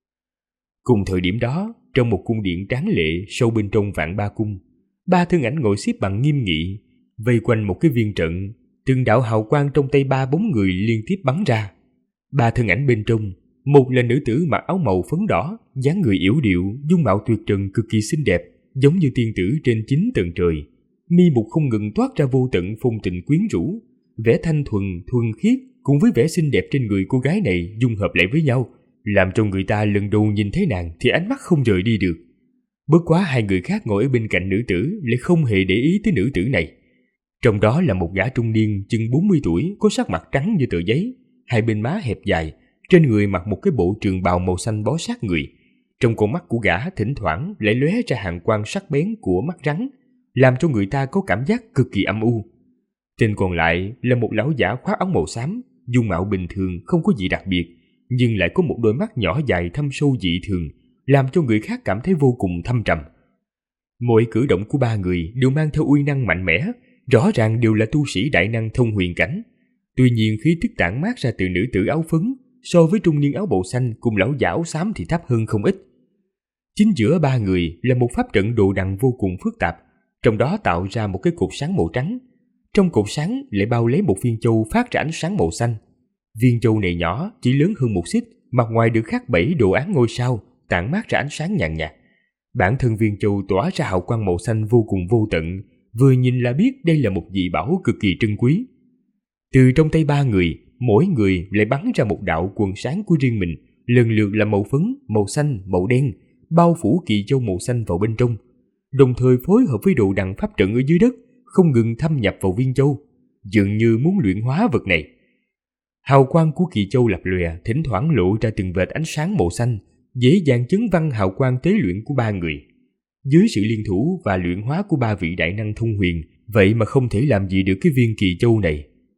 Cùng thời điểm đó, trong một cung điện tráng lệ sâu bên trong Vạn Ba Cung, ba thân ảnh ngồi xếp bằng nghiêm nghị, vây quanh một cái viên trận, từng đạo hào quang trong tay ba bóng người liên tiếp bắn ra. Ba thân ảnh bên trong, một là nữ tử mặc áo màu phấn đỏ, dáng người yểu điệu, dung mạo tuyệt trần cực kỳ xinh đẹp, giống như tiên tử trên 9 tầng trời. Mi mục không ngừng toát ra vô tận phong tình quyến rũ, vẻ thanh thuần, thuần khiết cùng với vẻ xinh đẹp trên người cô gái này dung hợp lại với nhau, làm cho người ta lần đầu nhìn thấy nàng thì ánh mắt không rời đi được. Bất quá hai người khác ngồi ở bên cạnh nữ tử lại không hề để ý tới nữ tử này. Trong đó là một gã trung niên chừng 40 tuổi, có sắc mặt trắng như tờ giấy, hai bên má hẹp dài, trên người mặc một cái bộ trường bào màu xanh bó sát người. Trong con mắt của gã thỉnh thoảng lại lóe ra hàn quang sắc bén của mắt rắn, làm cho người ta có cảm giác cực kỳ âm u. Tên còn lại là một lão giả khoác áo màu xám, dung mạo bình thường không có gì đặc biệt, nhưng lại có một đôi mắt nhỏ dài thâm sâu dị thường, làm cho người khác cảm thấy vô cùng thâm trầm. Mọi cử động của ba người đều mang theo uy năng mạnh mẽ, rõ ràng đều là tu sĩ đại năng thông huyền cảnh. Tuy nhiên khí tức tản mát ra từ nữ tử áo phấn so với trung niên áo bào xanh cùng lão giả áo xám thì thấp hơn không ít. Chính giữa ba người là một pháp trận đồ đằng vô cùng phức tạp, trong đó tạo ra một cái cột sáng màu trắng. Trong cột sáng lại bao lấy một viên châu phát ra ánh sáng màu xanh. Viên châu này nhỏ, chỉ lớn hơn một xích, mặt ngoài được khắc 7 đồ án ngôi sao, tản mát ra ánh sáng nhàn nhạt. Bản thân viên châu tỏa ra hào quang màu xanh vô cùng vô tận, vừa nhìn là biết đây là một dị bảo cực kỳ trân quý. Từ trong tay ba người, mỗi người lại bắn ra một đạo quần sáng của riêng mình, lần lượt là màu phấn, màu xanh, màu đen, bao phủ kỳ châu màu xanh vào bên trong, đồng thời phối hợp với đồ đằng pháp trận ở dưới đất, không ngừng thâm nhập vào viên châu, dường như muốn luyện hóa vật này. Hào quang của kỳ châu lập lòe, thỉnh thoảng lộ ra từng vệt ánh sáng màu xanh, dễ dàng chấn văng hào quang tế luyện của ba người. Dưới sự liên thủ và luyện hóa của ba vị đại năng thông huyền, vậy mà không thể làm gì được cái viên kỳ châu này.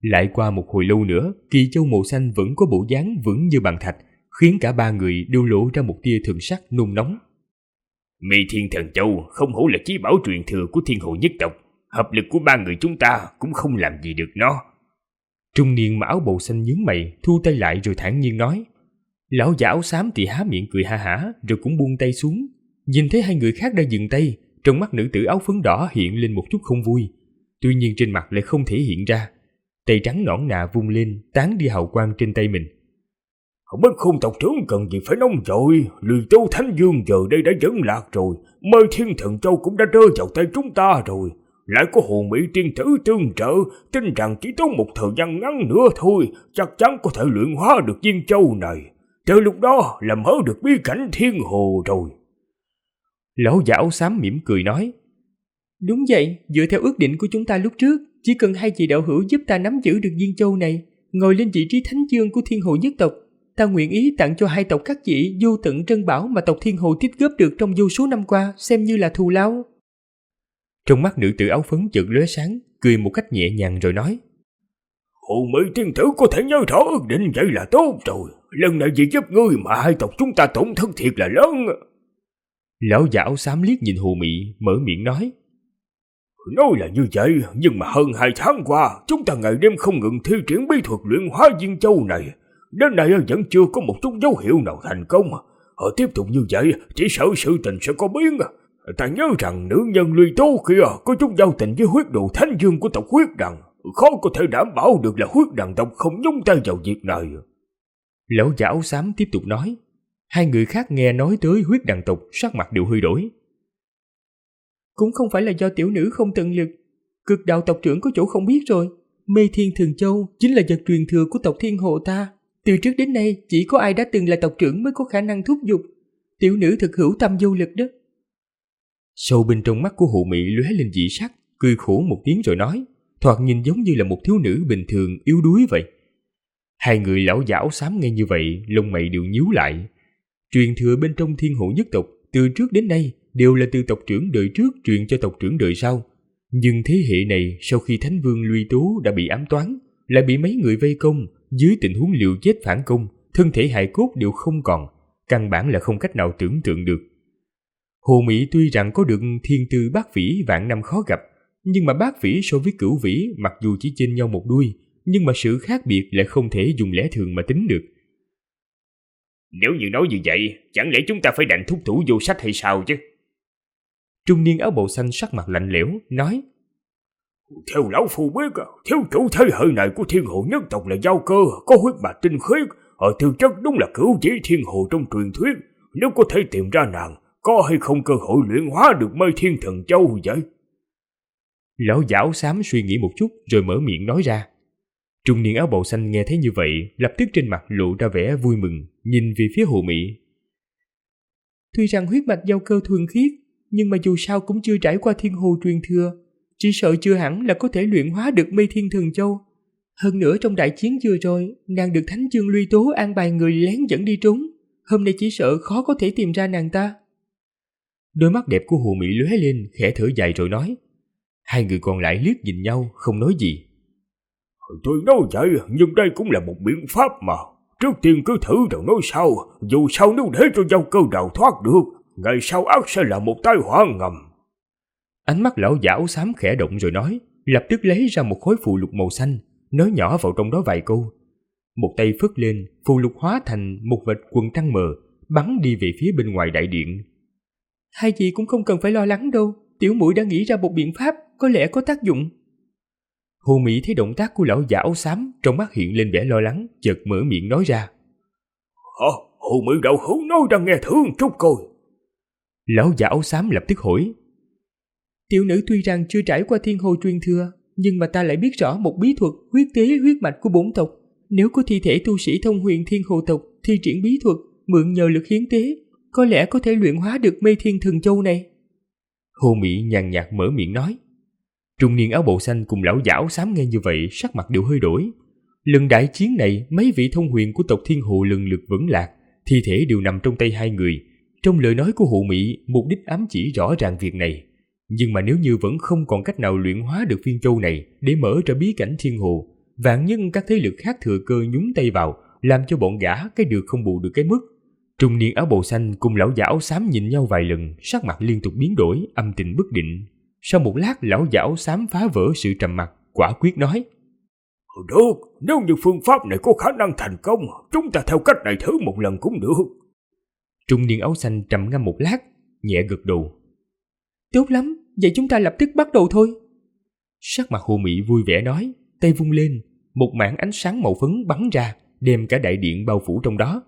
Lại qua một hồi lâu nữa, Kỳ Châu màu xanh vẫn có bộ dáng vững như bàn thạch, khiến cả ba người đều lộ ra một tia thần sắc nôn nóng. Mê Thiên Thần Châu không hổ là chí bảo truyền thừa của Thiên Hồ nhất tộc, hợp lực của ba người chúng ta cũng không làm gì được nó. Trung niên mà áo bầu xanh nhướng mày, thu tay lại rồi thản nhiên nói. Lão già áo xám thì há miệng cười ha hả, rồi cũng buông tay xuống. Nhìn thấy hai người khác đang dừng tay, trong mắt nữ tử áo phấn đỏ hiện lên một chút không vui, tuy nhiên trên mặt lại không thể hiện ra. Tay trắng nõn nà vung lên, tán đi hào quang trên tay mình. Bất Khôn tộc trưởng cần gì phải nóng vội, Lười Châu Thánh Dương giờ đây đã dẫn lạc rồi, Mê Thiên Thần Châu cũng đã rơi vào tay chúng ta rồi. Lại có Hồ Mỹ tiên tử tương trợ, tin rằng chỉ tốn một thời gian ngắn nữa thôi, chắc chắn có thể luyện hóa được viên châu này. Từ lúc đó là mở được bí cảnh Thiên Hồ rồi. Lão già áo xám mỉm cười nói. Đúng vậy, dựa theo ước định của chúng ta lúc trước, chỉ cần hai vị đạo hữu giúp ta nắm giữ được viên châu này, ngồi lên vị trí thánh dương của Thiên Hồ nhất tộc, ta nguyện ý tặng cho hai tộc các vị vô tận trân bảo mà tộc Thiên Hồ tích góp được trong vô số năm qua, xem như là thù lao. Trong mắt nữ tử áo phấn chợt lóe sáng, cười một cách nhẹ nhàng rồi nói. Hồ Mỹ tiên tử có thể nhớ rõ ước định vậy là tốt rồi. Lần này vì giúp ngươi mà hai tộc chúng ta tổn thất thiệt là lớn. Lão già áo xám liếc nhìn Hồ Mỹ, mở miệng nói. Nói là như vậy, nhưng mà hơn 2 tháng qua, chúng ta ngày đêm không ngừng thi triển bí thuật luyện hóa viên châu này. Đến nay vẫn chưa có một chút dấu hiệu nào thành công. Tiếp tục như vậy, chỉ sợ sự tình sẽ có biến. Ta nhớ rằng nữ nhân Lùi Tố kia có chút giao tình với huyết đồ thánh dương của tộc Huyết Đằng. Khó có thể đảm bảo được là Huyết Đằng tộc không nhúng tay vào việc này. Lão già áo xám tiếp tục nói. Hai người khác nghe nói tới Huyết Đằng tộc, sắc mặt đều hơi đổi. Cũng không phải là do tiểu nữ không tận lực. Cực đạo tộc trưởng có chỗ không biết rồi. Mê Thiên Thần Châu chính là vật truyền thừa của tộc Thiên Hồ ta. Từ trước đến nay chỉ có ai đã từng là tộc trưởng mới có khả năng thúc giục. Tiểu nữ thực hữu tâm vô lực đó. Sâu bên trong mắt của Hồ Mỹ lóe lên dị sắc, cười khổ một tiếng rồi nói, thoạt nhìn giống như là một thiếu nữ bình thường yếu đuối vậy. Hai người lão già áo xám nghe như vậy, lông mày đều nhíu lại. Truyền thừa bên trong Thiên Hộ nhất tộc từ trước đến nay đều là từ tộc trưởng đời trước truyền cho tộc trưởng đời sau. Nhưng thế hệ này sau khi Thánh Vương Lùi Tố đã bị ám toán, lại bị mấy người vây công, dưới tình huống liều chết phản công, thân thể hài cốt đều không còn, căn bản là không cách nào tưởng tượng được. Hồ Mỹ tuy rằng có được thiên tư bát vĩ vạn năm khó gặp, nhưng mà bát vĩ so với cửu vĩ mặc dù chỉ chênh nhau một đuôi, nhưng mà sự khác biệt lại không thể dùng lẽ thường mà tính được. Nếu như nói như vậy, chẳng lẽ chúng ta phải đành thúc thủ vô sách hay sao chứ? Trung niên áo bào xanh sắc mặt lạnh lẽo, nói. Theo lão phu biết, thiếu chủ thế hệ này của Thiên Hồ nhất tộc là Giao Cơ, có huyết mạch tinh khiết, ở thực chất đúng là cửu vĩ Thiên Hồ trong truyền thuyết. Nếu có thể tìm ra nàng, có hay không cơ hội luyện hóa được Mê Thiên Thần Châu vậy? Lão già áo xám suy nghĩ một chút rồi mở miệng nói ra. Trung niên áo bào xanh nghe thấy như vậy, lập tức trên mặt lộ ra vẻ vui mừng, nhìn về phía Hồ Mỹ. Tuy rằng huyết mạch Giao Cơ thuần khiết, nhưng mà dù sao cũng chưa trải qua Thiên Hồ truyền thừa, chỉ sợ chưa hẳn là có thể luyện hóa được Mê Thiên Thần Châu. Hơn nữa trong đại chiến vừa rồi, nàng được Thánh Dương Lùi Tố an bài người lén dẫn đi trốn, hôm nay chỉ sợ khó có thể tìm ra nàng ta. Đôi mắt đẹp của Hồ Mỹ lóe lên, khẽ thở dài rồi nói. Hai người còn lại liếc nhìn nhau, không nói gì. Tôi nói vậy, nhưng đây cũng là một biện pháp mà. Trước tiên cứ thử rồi nói sau, dù sao nếu để cho Giao Cơ đào thoát được, ngày sau ắt sẽ là một tai họa ngầm. Ánh mắt lão già áo xám khẽ động rồi nói, lập tức lấy ra một khối phù lục màu xanh, nói nhỏ vào trong đó vài câu. Một tay phất lên, phù lục hóa thành một vệt quần trăng mờ, bắn đi về phía bên ngoài đại điện. Hai vị cũng không cần phải lo lắng đâu, tiểu muội đã nghĩ ra một biện pháp, có lẽ có tác dụng. Hồ Mỹ thấy động tác của lão già áo xám, trong mắt hiện lên vẻ lo lắng, chợt mở miệng nói ra. Hồ Mỹ đạo hữu nói ra nghe thử một chút coi. Lão già áo xám lập tức hỏi. Tiểu nữ tuy rằng chưa trải qua Thiên Hồ truyền thừa, nhưng mà ta lại biết rõ một bí thuật huyết tế huyết mạch của bổn tộc. Nếu có thi thể tu sĩ thông huyền Thiên Hồ tộc thi triển bí thuật, mượn nhờ lực hiến tế, có lẽ có thể luyện hóa được Mê Thiên Thần Châu này. Hồ Mỹ nhàn nhạt mở miệng nói. Trung niên áo bào xanh cùng lão già áo xám nghe như vậy, sắc mặt đều hơi đổi. Lần đại chiến này, mấy vị thông huyền của tộc Thiên Hồ lần lượt vẫn lạc, thi thể đều nằm trong tay hai người. Trong lời nói của Hồ Mỹ, mục đích ám chỉ rõ ràng việc này. Nhưng mà nếu như vẫn không còn cách nào luyện hóa được viên châu này để mở ra bí cảnh Thiên Hồ, vạn nhất các thế lực khác thừa cơ nhúng tay vào, làm cho bọn gã cái được không bù được cái mất. Trung niên áo bào xanh cùng lão già áo xám nhìn nhau vài lần, sắc mặt liên tục biến đổi, âm tình bất định. Sau một lát, lão già áo xám phá vỡ sự trầm mặc, quả quyết nói: Được, nếu như phương pháp này có khả năng thành công, chúng ta theo cách này thử một lần cũng được. Trung niên áo xanh trầm ngâm một lát, nhẹ gật đầu. Tốt lắm, vậy chúng ta lập tức bắt đầu thôi. Sắc mặt Hồ Mị vui vẻ nói, tay vung lên, một mảng ánh sáng màu phấn bắn ra, đem cả đại điện bao phủ trong đó.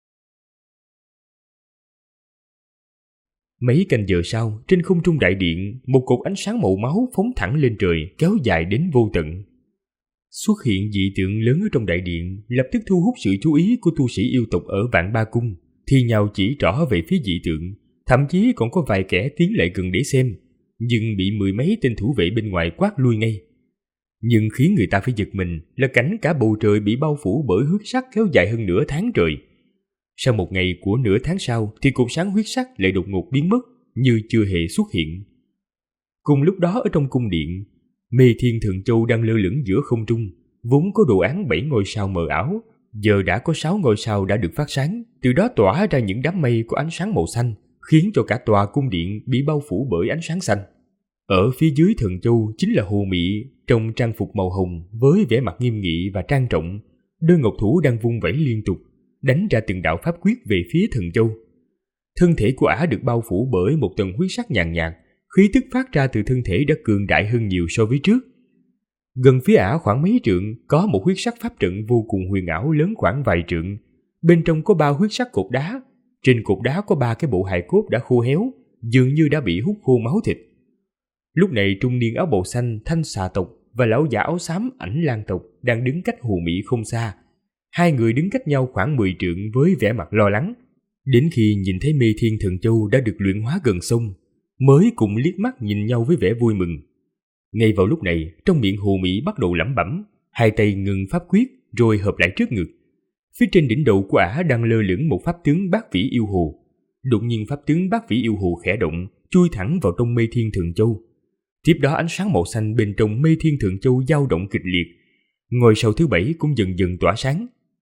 Mấy canh giờ sau, trên không trung đại điện, một cột ánh sáng màu máu phóng thẳng lên trời, kéo dài đến vô tận. Xuất hiện dị tượng lớn ở trong đại điện, lập tức thu hút sự chú ý của tu sĩ yêu tộc ở Vạn Ba Cung, thì nhào chỉ trỏ về phía dị tượng, thậm chí còn có vài kẻ tiến lại gần để xem, nhưng bị mười mấy tên thủ vệ bên ngoài quát lui ngay. Nhưng khiến người ta phải giật mình là cảnh cả bầu trời bị bao phủ bởi huyết sắc kéo dài hơn nửa tháng trời. Sau một ngày của nửa tháng sau thì cột sáng huyết sắc lại đột ngột biến mất, như chưa hề xuất hiện. Cùng lúc đó ở trong cung điện, Mê Thiên Thần Châu đang lơ lửng giữa không trung, vốn có đồ án 7 ngôi sao mờ ảo, giờ đã có 6 ngôi sao đã được phát sáng, từ đó tỏa ra những đám mây có ánh sáng màu xanh, khiến cho cả tòa cung điện bị bao phủ bởi ánh sáng xanh. Ở phía dưới Thần Châu chính là Hồ Mị trong trang phục màu hồng với vẻ mặt nghiêm nghị và trang trọng, đôi ngọc thủ đang vung vẩy liên tục, đánh ra từng đạo pháp quyết về phía Thần Châu. Thân thể của ả được bao phủ bởi một tầng huyết sắc nhàn nhạt, khí tức phát ra từ thân thể đã cường đại hơn nhiều so với trước. Gần phía ả khoảng mấy trượng có một huyết sắc pháp trận vô cùng huyền ảo lớn khoảng vài trượng. Bên trong có 3 huyết sắc cột đá, trên cột đá có 3 cái bộ hài cốt đã khô héo, dường như đã bị hút khô máu thịt. Lúc này trung niên áo bào xanh Thanh Xà tộc và lão già áo xám Ảnh Lang tộc đang đứng cách Hồ Mị không xa. Hai người đứng cách nhau khoảng 10 trượng với vẻ mặt lo lắng. Đến khi nhìn thấy Mê Thiên Thần Châu đã được luyện hóa gần xong, mới cùng liếc mắt nhìn nhau với vẻ vui mừng. Ngay vào lúc này, trong miệng Hồ Mị bắt đầu lẩm bẩm, hai tay ngừng pháp quyết rồi hợp lại trước ngực. Phía trên đỉnh đầu của ả đang lơ lửng một pháp tướng Bát Vĩ Yêu Hồ. Đột nhiên pháp tướng Bát Vĩ Yêu Hồ khẽ động, chui thẳng vào trong Mê Thiên Thần Châu. Tiếp đó ánh sáng màu xanh bên trong Mê Thiên Thần Châu dao động kịch liệt. Ngôi sao thứ 7 cũng dần dần tỏa sáng.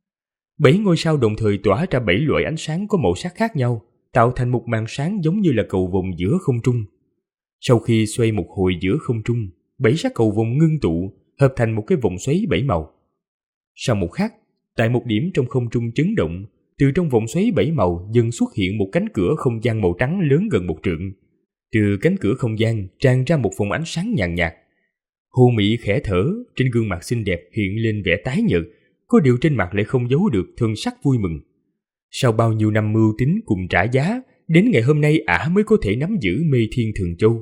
7 ngôi sao đồng thời tỏa ra 7 loại ánh sáng có màu sắc khác nhau, tạo thành một màn sáng giống như là cầu vồng giữa không trung. Sau khi xoay một hồi giữa không trung, 7 sắc cầu vồng ngưng tụ, hợp thành một cái vòng xoáy 7 màu. Sau một khắc, tại một điểm trong không trung chấn động, từ trong vòng xoáy 7 màu dần xuất hiện một cánh cửa không gian màu trắng lớn gần 1 trượng. Từ cánh cửa không gian tràn ra một vòng ánh sáng nhàn nhạt. Hồ Mị khẽ thở, trên gương mặt xinh đẹp hiện lên vẻ tái nhợt, có điều trên mặt lại không giấu được thân sắc vui mừng. Sau bao nhiêu năm mưu tính cùng trả giá, đến ngày hôm nay ả mới có thể nắm giữ Mê Thiên Thần Châu.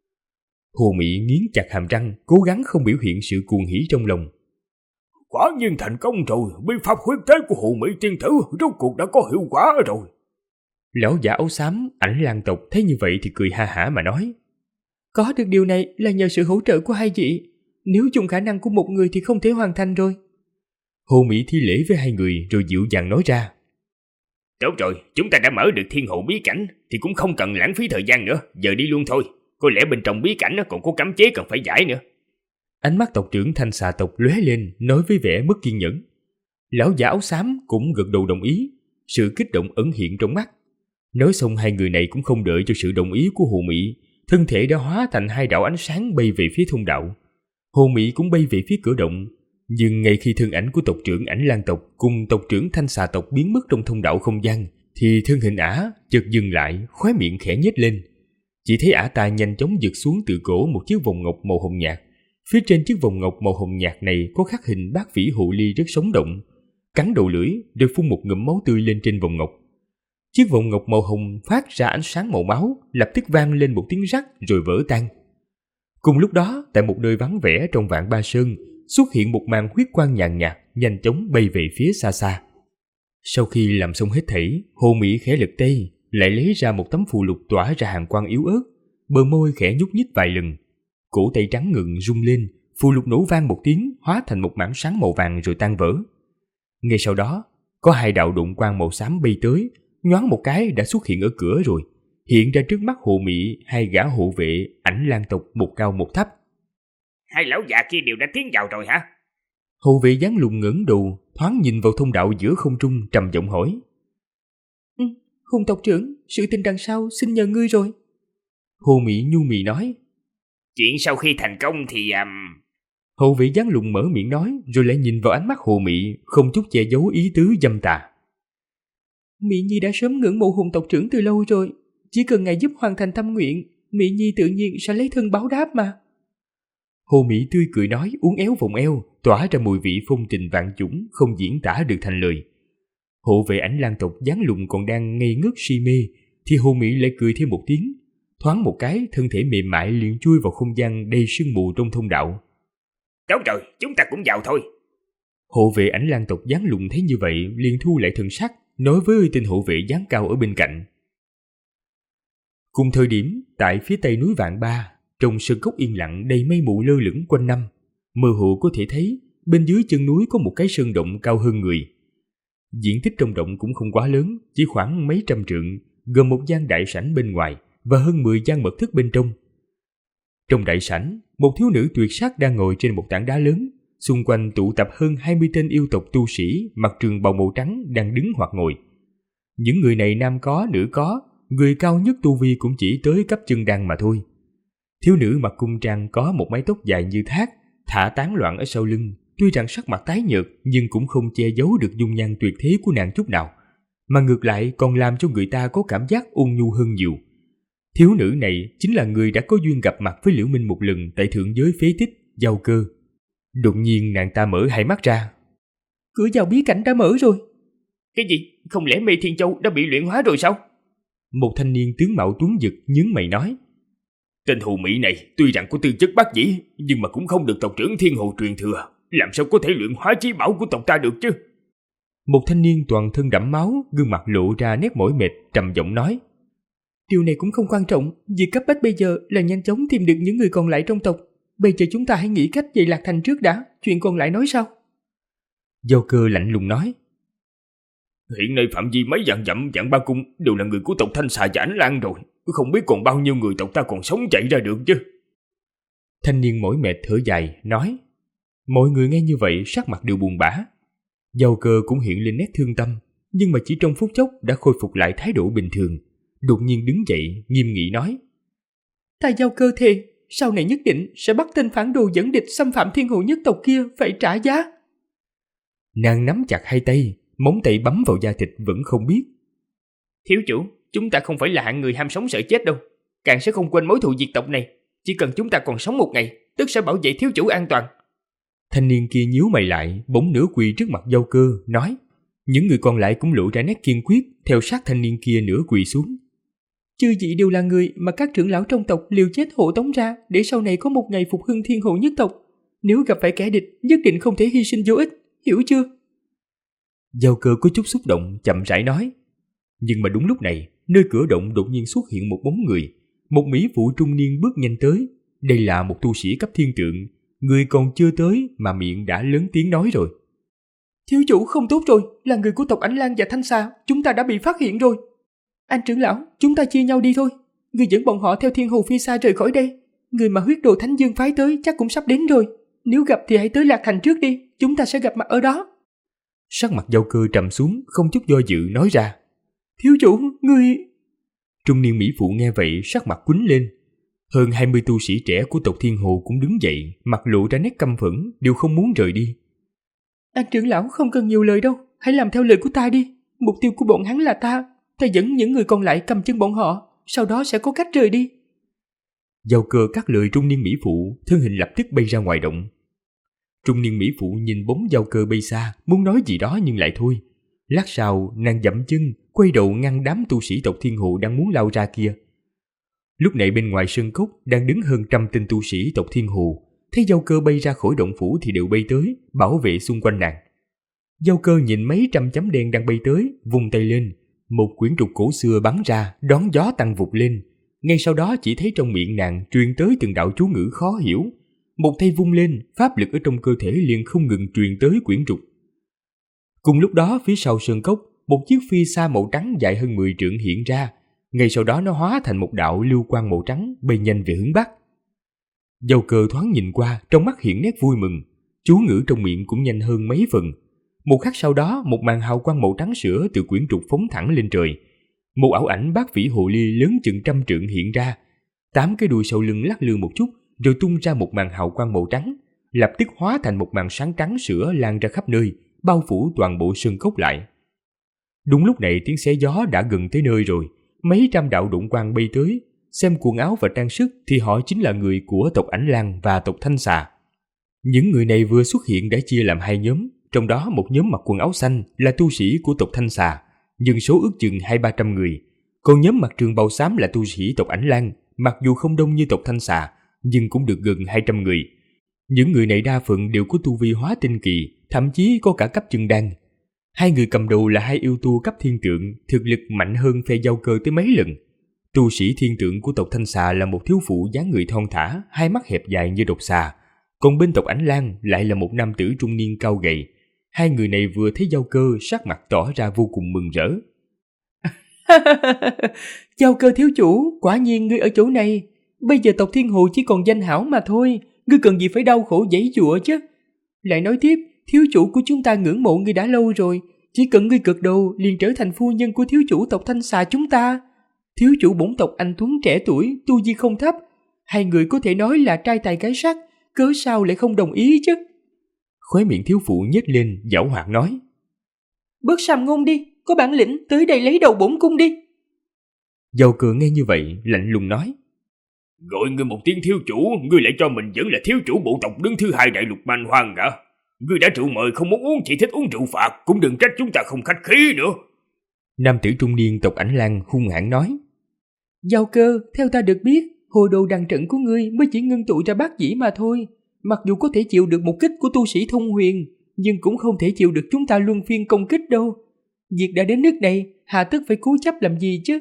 Hồ Mị nghiến chặt hàm răng, cố gắng không biểu hiện sự cuồng hỉ trong lòng. Quả nhiên thành công rồi, biện pháp huyết tế của Hồ Mị tiên tử rốt cuộc đã có hiệu quả rồi. Lão già áo xám Ảnh Lang tộc thấy như vậy thì cười ha hả mà nói, có được điều này là nhờ sự hỗ trợ của hai vị, nếu dùng khả năng của một người thì không thể hoàn thành rồi. Hồ Mị thi lễ với hai người rồi dịu dàng nói ra, Tốt rồi, chúng ta đã mở được thiên hộ bí cảnh thì cũng không cần lãng phí thời gian nữa, giờ đi luôn thôi. Có lẽ bên trong bí cảnh còn có cấm chế cần phải giải nữa. Ánh mắt tộc trưởng Thanh Xà tộc lóe lên, nói với vẻ mất kiên nhẫn. Lão già áo xám cũng gật đầu đồng ý, sự kích động ẩn hiện trong mắt. Nói xong hai người này cũng không đợi cho sự đồng ý của Hồ Mị, thân thể đã hóa thành 2 đạo ánh sáng bay về phía thông đạo. Hồ Mị cũng bay về phía cửa động, nhưng ngay khi thân ảnh của tộc trưởng Ảnh Lang tộc cùng tộc trưởng Thanh Xà tộc biến mất trong thông đạo không gian, thì thân hình ả chợt dừng lại, khóe miệng khẽ nhếch lên. Chỉ thấy ả ta nhanh chóng giật xuống từ cổ một chiếc vòng ngọc màu hồng nhạt. Phía trên chiếc vòng ngọc màu hồng nhạt này có khắc hình Bát Vĩ Hồ Ly rất sống động, cắn đầu lưỡi rồi phun một ngụm máu tươi lên trên vòng ngọc. Chiếc vòng ngọc màu hồng phát ra ánh sáng màu máu, lập tức vang lên một tiếng rắc rồi vỡ tan. Cùng lúc đó, tại một nơi vắng vẻ trong Vạn Ba Sơn, xuất hiện một màn huyết quang nhàn nhạt, nhanh chóng bay về phía xa xa. Sau khi làm xong hết thảy, Hồ Mị khẽ lật tay, lại lấy ra một tấm phù lục tỏa ra hàn quang yếu ớt, bờ môi khẽ nhúc nhích vài lần. Cổ tay trắng ngừng rung lên, phù lục nổ vang một tiếng, hóa thành một mảng sáng màu vàng rồi tan vỡ. Ngay sau đó, có 2 đạo độn quang màu xám bay tới, nhoáng một cái đã xuất hiện ở cửa rồi, hiện ra trước mắt Hồ Mị 2 gã hộ vệ Ảnh Lang tộc một cao một thấp. Hai lão già kia đều đã tiến vào rồi hả? Hộ vệ Giáng Lùng ngẩng đầu, thoáng nhìn vào thông đạo giữa không trung, trầm giọng hỏi. Hùng tộc trưởng, sự tình đằng sau xin nhờ ngươi rồi. Hồ Mỹ nhu mì nói. Chuyện sau khi thành công thì... Hộ vệ Giáng Lùng mở miệng nói, rồi lại nhìn vào ánh mắt Hồ Mỹ, không chút che giấu ý tứ dâm tà. Mỹ Nhi đã sớm ngưỡng mộ Hùng tộc trưởng từ lâu rồi, chỉ cần ngài giúp hoàn thành tâm nguyện, Mỹ Nhi tự nhiên sẽ lấy thân báo đáp mà. Hồ Mỹ tươi cười nói, uốn éo vòng eo, tỏa ra mùi vị phong tình vạn chủng, không diễn tả được thành lời. Hộ vệ Ảnh Lang tộc Giáng Lùng còn đang ngây ngất si mê, thì Hồ Mỹ lại cười thêm một tiếng, thoáng một cái, thân thể mềm mại liền chui vào không gian đầy sương mù trong thông đạo. Tốt rồi, chúng ta cũng vào thôi. Hộ vệ Ảnh Lang tộc Giáng Lùng thấy như vậy, liền thu lại thần sắc, nói với tên hộ vệ dáng cao ở bên cạnh. Cùng thời điểm, tại phía tây núi Vạn Ba, trong sơn cốc yên lặng đầy mây mù lơ lửng quanh năm, mơ hồ có thể thấy bên dưới chân núi có một cái sơn động cao hơn người. Diện tích trong động cũng không quá lớn, chỉ khoảng mấy trăm trượng, gồm một gian đại sảnh bên ngoài và hơn 10 gian mật thất bên trong. Trong đại sảnh, một thiếu nữ tuyệt sắc đang ngồi trên một tảng đá lớn, xung quanh tụ tập hơn 20 tên yêu tộc tu sĩ mặc trường bào màu trắng đang đứng hoặc ngồi. Những người này nam có, nữ có, người cao nhất tu vi cũng chỉ tới cấp chân đan mà thôi. Thiếu nữ mặc cung trang có một mái tóc dài như thác, thả tán loạn ở sau lưng, tuy rằng sắc mặt tái nhợt nhưng cũng không che giấu được dung nhan tuyệt thế của nàng chút nào, mà ngược lại còn làm cho người ta có cảm giác ôn nhu hơn nhiều. Thiếu nữ này chính là người đã có duyên gặp mặt với Liễu Minh một lần tại thượng giới phế tích Giao Cơ. Đột nhiên nàng ta mở hai mắt ra. Cửa vào bí cảnh đã mở rồi. Cái gì? Không lẽ Mê Thiên Châu đã bị luyện hóa rồi sao? Một thanh niên tướng mạo tuấn giật nhướng mày nói. Tên Hồ Mỹ này tuy rằng có tư chất bát dĩ, nhưng mà cũng không được tộc trưởng Thiên Hồ truyền thừa, làm sao có thể luyện hóa chí bảo của tộc ta được chứ? Một thanh niên toàn thân đẫm máu, gương mặt lộ ra nét mỏi mệt, trầm giọng nói. Điều này cũng không quan trọng, việc cấp bách bây giờ là nhanh chóng tìm được những người còn lại trong tộc. Bây giờ chúng ta hãy nghĩ cách về Lạc Thành trước đã, chuyện còn lại nói sau. Giao Cơ lạnh lùng nói. Hiện nay phạm vi mấy vạn dặm Vạn Ba Cung đều là người của tộc Thanh Xà và Ảnh Lang rồi, không biết còn bao nhiêu người tộc ta còn sống chạy ra được chứ. Thanh niên mỏi mệt thở dài, nói. Mọi người nghe như vậy sắc mặt đều buồn bã. Giao Cơ cũng hiện lên nét thương tâm, nhưng mà chỉ trong phút chốc đã khôi phục lại thái độ bình thường. Đột nhiên đứng dậy, nghiêm nghị nói. Ta Giao Cơ thề, sau này nhất định sẽ bắt tên phản đồ dẫn địch xâm phạm Thiên Hồ nhất tộc kia phải trả giá. Nàng nắm chặt hai tay, móng tay bấm vào da thịt vẫn không biết. Thiếu chủ, chúng ta không phải là hạng người ham sống sợ chết đâu, càng sẽ không quên mối thù diệt tộc này. Chỉ cần chúng ta còn sống một ngày, tức sẽ bảo vệ thiếu chủ an toàn. Thanh niên kia nhíu mày lại, bỗng nửa quỳ trước mặt Giao Cơ, nói. Những người còn lại cũng lộ ra nét kiên quyết, theo sát thanh niên kia nửa quỳ xuống. Chư vị đều là người mà các trưởng lão trong tộc liều chết hộ tống ra để sau này có một ngày phục hưng Thiên Hồ nhất tộc. Nếu gặp phải kẻ địch, nhất định không thể hy sinh vô ích, hiểu chưa? Giao Cơ có chút xúc động, chậm rãi nói. Nhưng mà đúng lúc này, nơi cửa động đột nhiên xuất hiện một bóng người. Một mỹ phụ trung niên bước nhanh tới. Đây là một tu sĩ cấp thiên tượng. Người còn chưa tới mà miệng đã lớn tiếng nói rồi. Thiếu chủ không tốt rồi, là người của tộc Ảnh Lang và Thanh Xà, chúng ta đã bị phát hiện rồi. Anh trưởng lão, chúng ta chia nhau đi thôi. Người dẫn bọn họ theo Thiên Hồ phi xa rời khỏi đây. Người mà huyết đồ Thánh Dương phái tới chắc cũng sắp đến rồi. Nếu gặp thì hãy tới Lạc Thành trước đi, chúng ta sẽ gặp mặt ở đó. Sắc mặt Giao Cơ trầm xuống, không chút do dự nói ra. Thiếu chủ, người... Trung niên mỹ phụ nghe vậy sắc mặt quýnh lên. Hơn 20 tu sĩ trẻ của tộc Thiên Hồ cũng đứng dậy, mặt lộ ra nét căm phẫn, đều không muốn rời đi. Anh trưởng lão không cần nhiều lời đâu, hãy làm theo lời của ta đi. Mục tiêu của bọn hắn là ta dẫn những người còn lại cầm chân bọn họ, sau đó sẽ có cách rời đi. Giao Cơ cắt lời trung niên mỹ phụ, thân hình lập tức bay ra ngoài động. Trung niên mỹ phụ nhìn bóng Giao Cơ bay xa, muốn nói gì đó nhưng lại thôi. Lát sau, nàng dậm chân, quay đầu ngăn đám tu sĩ tộc Thiên Hồ đang muốn lao ra kia. Lúc này bên ngoài sơn cốc đang đứng hơn 100 tên tu sĩ tộc Thiên Hồ, thấy Giao Cơ bay ra khỏi động phủ thì đều bay tới, bảo vệ xung quanh nàng. Giao Cơ nhìn mấy trăm chấm đen đang bay tới, vung tay lên, một quyển trục cổ xưa bắn ra, đón gió tăng vụt lên. Ngay sau đó chỉ thấy trong miệng nàng truyền tới từng đạo chú ngữ khó hiểu. Một tay vung lên, pháp lực ở trong cơ thể liền không ngừng truyền tới quyển trục. Cùng lúc đó phía sau sơn cốc, một chiếc phi xa màu trắng dài hơn 10 trượng hiện ra. Ngay sau đó nó hóa thành một đạo lưu quang màu trắng bay nhanh về hướng bắc. Giao Cơ thoáng nhìn qua, trong mắt hiện nét vui mừng. chú ngữ trong miệng cũng nhanh hơn mấy phần. Một khắc sau đó, một màn hào quang màu trắng sữa từ quyển trục phóng thẳng lên trời. Một ảo ảnh bát vĩ hồ ly lớn chừng 100 trượng hiện ra. 8 cái đuôi sau lưng lắc lư một chút, rồi tung ra một màn hào quang màu trắng, lập tức hóa thành một màn sáng trắng sữa lan ra khắp nơi, bao phủ toàn bộ sơn cốc lại. Đúng lúc này tiếng xé gió đã gần tới nơi rồi, mấy trăm đạo đụng quang bay tới. Xem quần áo và trang sức thì họ chính là người của tộc Ảnh Lang và tộc Thanh Xà. Những người này vừa xuất hiện đã chia làm hai nhóm, trong đó một nhóm mặc quần áo xanh là tu sĩ của tộc Thanh Xà, dân số ước chừng 200-300 người, còn nhóm mặc trường bào xám là tu sĩ tộc Ảnh Lang, mặc dù không đông như tộc Thanh Xà, nhưng cũng được gần 200 người. Những người này đa phần đều có tu vi hóa tinh kỳ, thậm chí có cả cấp chân đan. Hai người cầm đầu là hai yêu tu cấp thiên tượng, thực lực mạnh hơn phe giao cơ tới mấy lần. Tu sĩ thiên tượng của tộc Thanh Xà là một thiếu phụ dáng người thon thả, hai mắt hẹp dài như độc xà, còn bên tộc Ảnh Lang lại là một nam tử trung niên cao gầy. Hai người này vừa thấy giao cơ, sắc mặt tỏ ra vô cùng mừng rỡ. Giao cơ thiếu chủ, quả nhiên ngươi ở chỗ này. Bây giờ tộc Thiên Hồ chỉ còn danh hảo mà thôi, ngươi cần gì phải đau khổ giãy giụa chứ. Lại nói tiếp, thiếu chủ của chúng ta ngưỡng mộ ngươi đã lâu rồi, chỉ cần ngươi gật đầu liền trở thành phu nhân của thiếu chủ tộc Thanh Xà chúng ta. Thiếu chủ bổn tộc anh tuấn trẻ tuổi, tu vi không thấp, hai người có thể nói là trai tài gái sắc, cớ sao lại không đồng ý chứ? Khóe miệng thiếu phụ nhếch lên, giảo hoạt nói. Bớt sàm ngôn đi, có bản lĩnh tới đây lấy đầu bổn cung đi. Giao cơ nghe như vậy, lạnh lùng nói. Gọi ngươi một tiếng thiếu chủ, ngươi lại cho mình vẫn là thiếu chủ bộ tộc đứng thứ hai đại lục Man Hoang hả? Ngươi đã rượu mời không muốn uống, chỉ thích uống rượu phạt, cũng đừng trách chúng ta không khách khí nữa. Nam tử trung niên tộc Ảnh Lang hung hãn nói. Giao cơ, theo ta được biết, hồ đồ đằng trận của ngươi mới chỉ ngưng tụ ra bát dĩ mà thôi. Mặc dù có thể chịu được một kích của tu sĩ thông huyền, nhưng cũng không thể chịu được chúng ta luân phiên công kích đâu. Việc đã đến nước này, hà tất phải cố chấp làm gì chứ?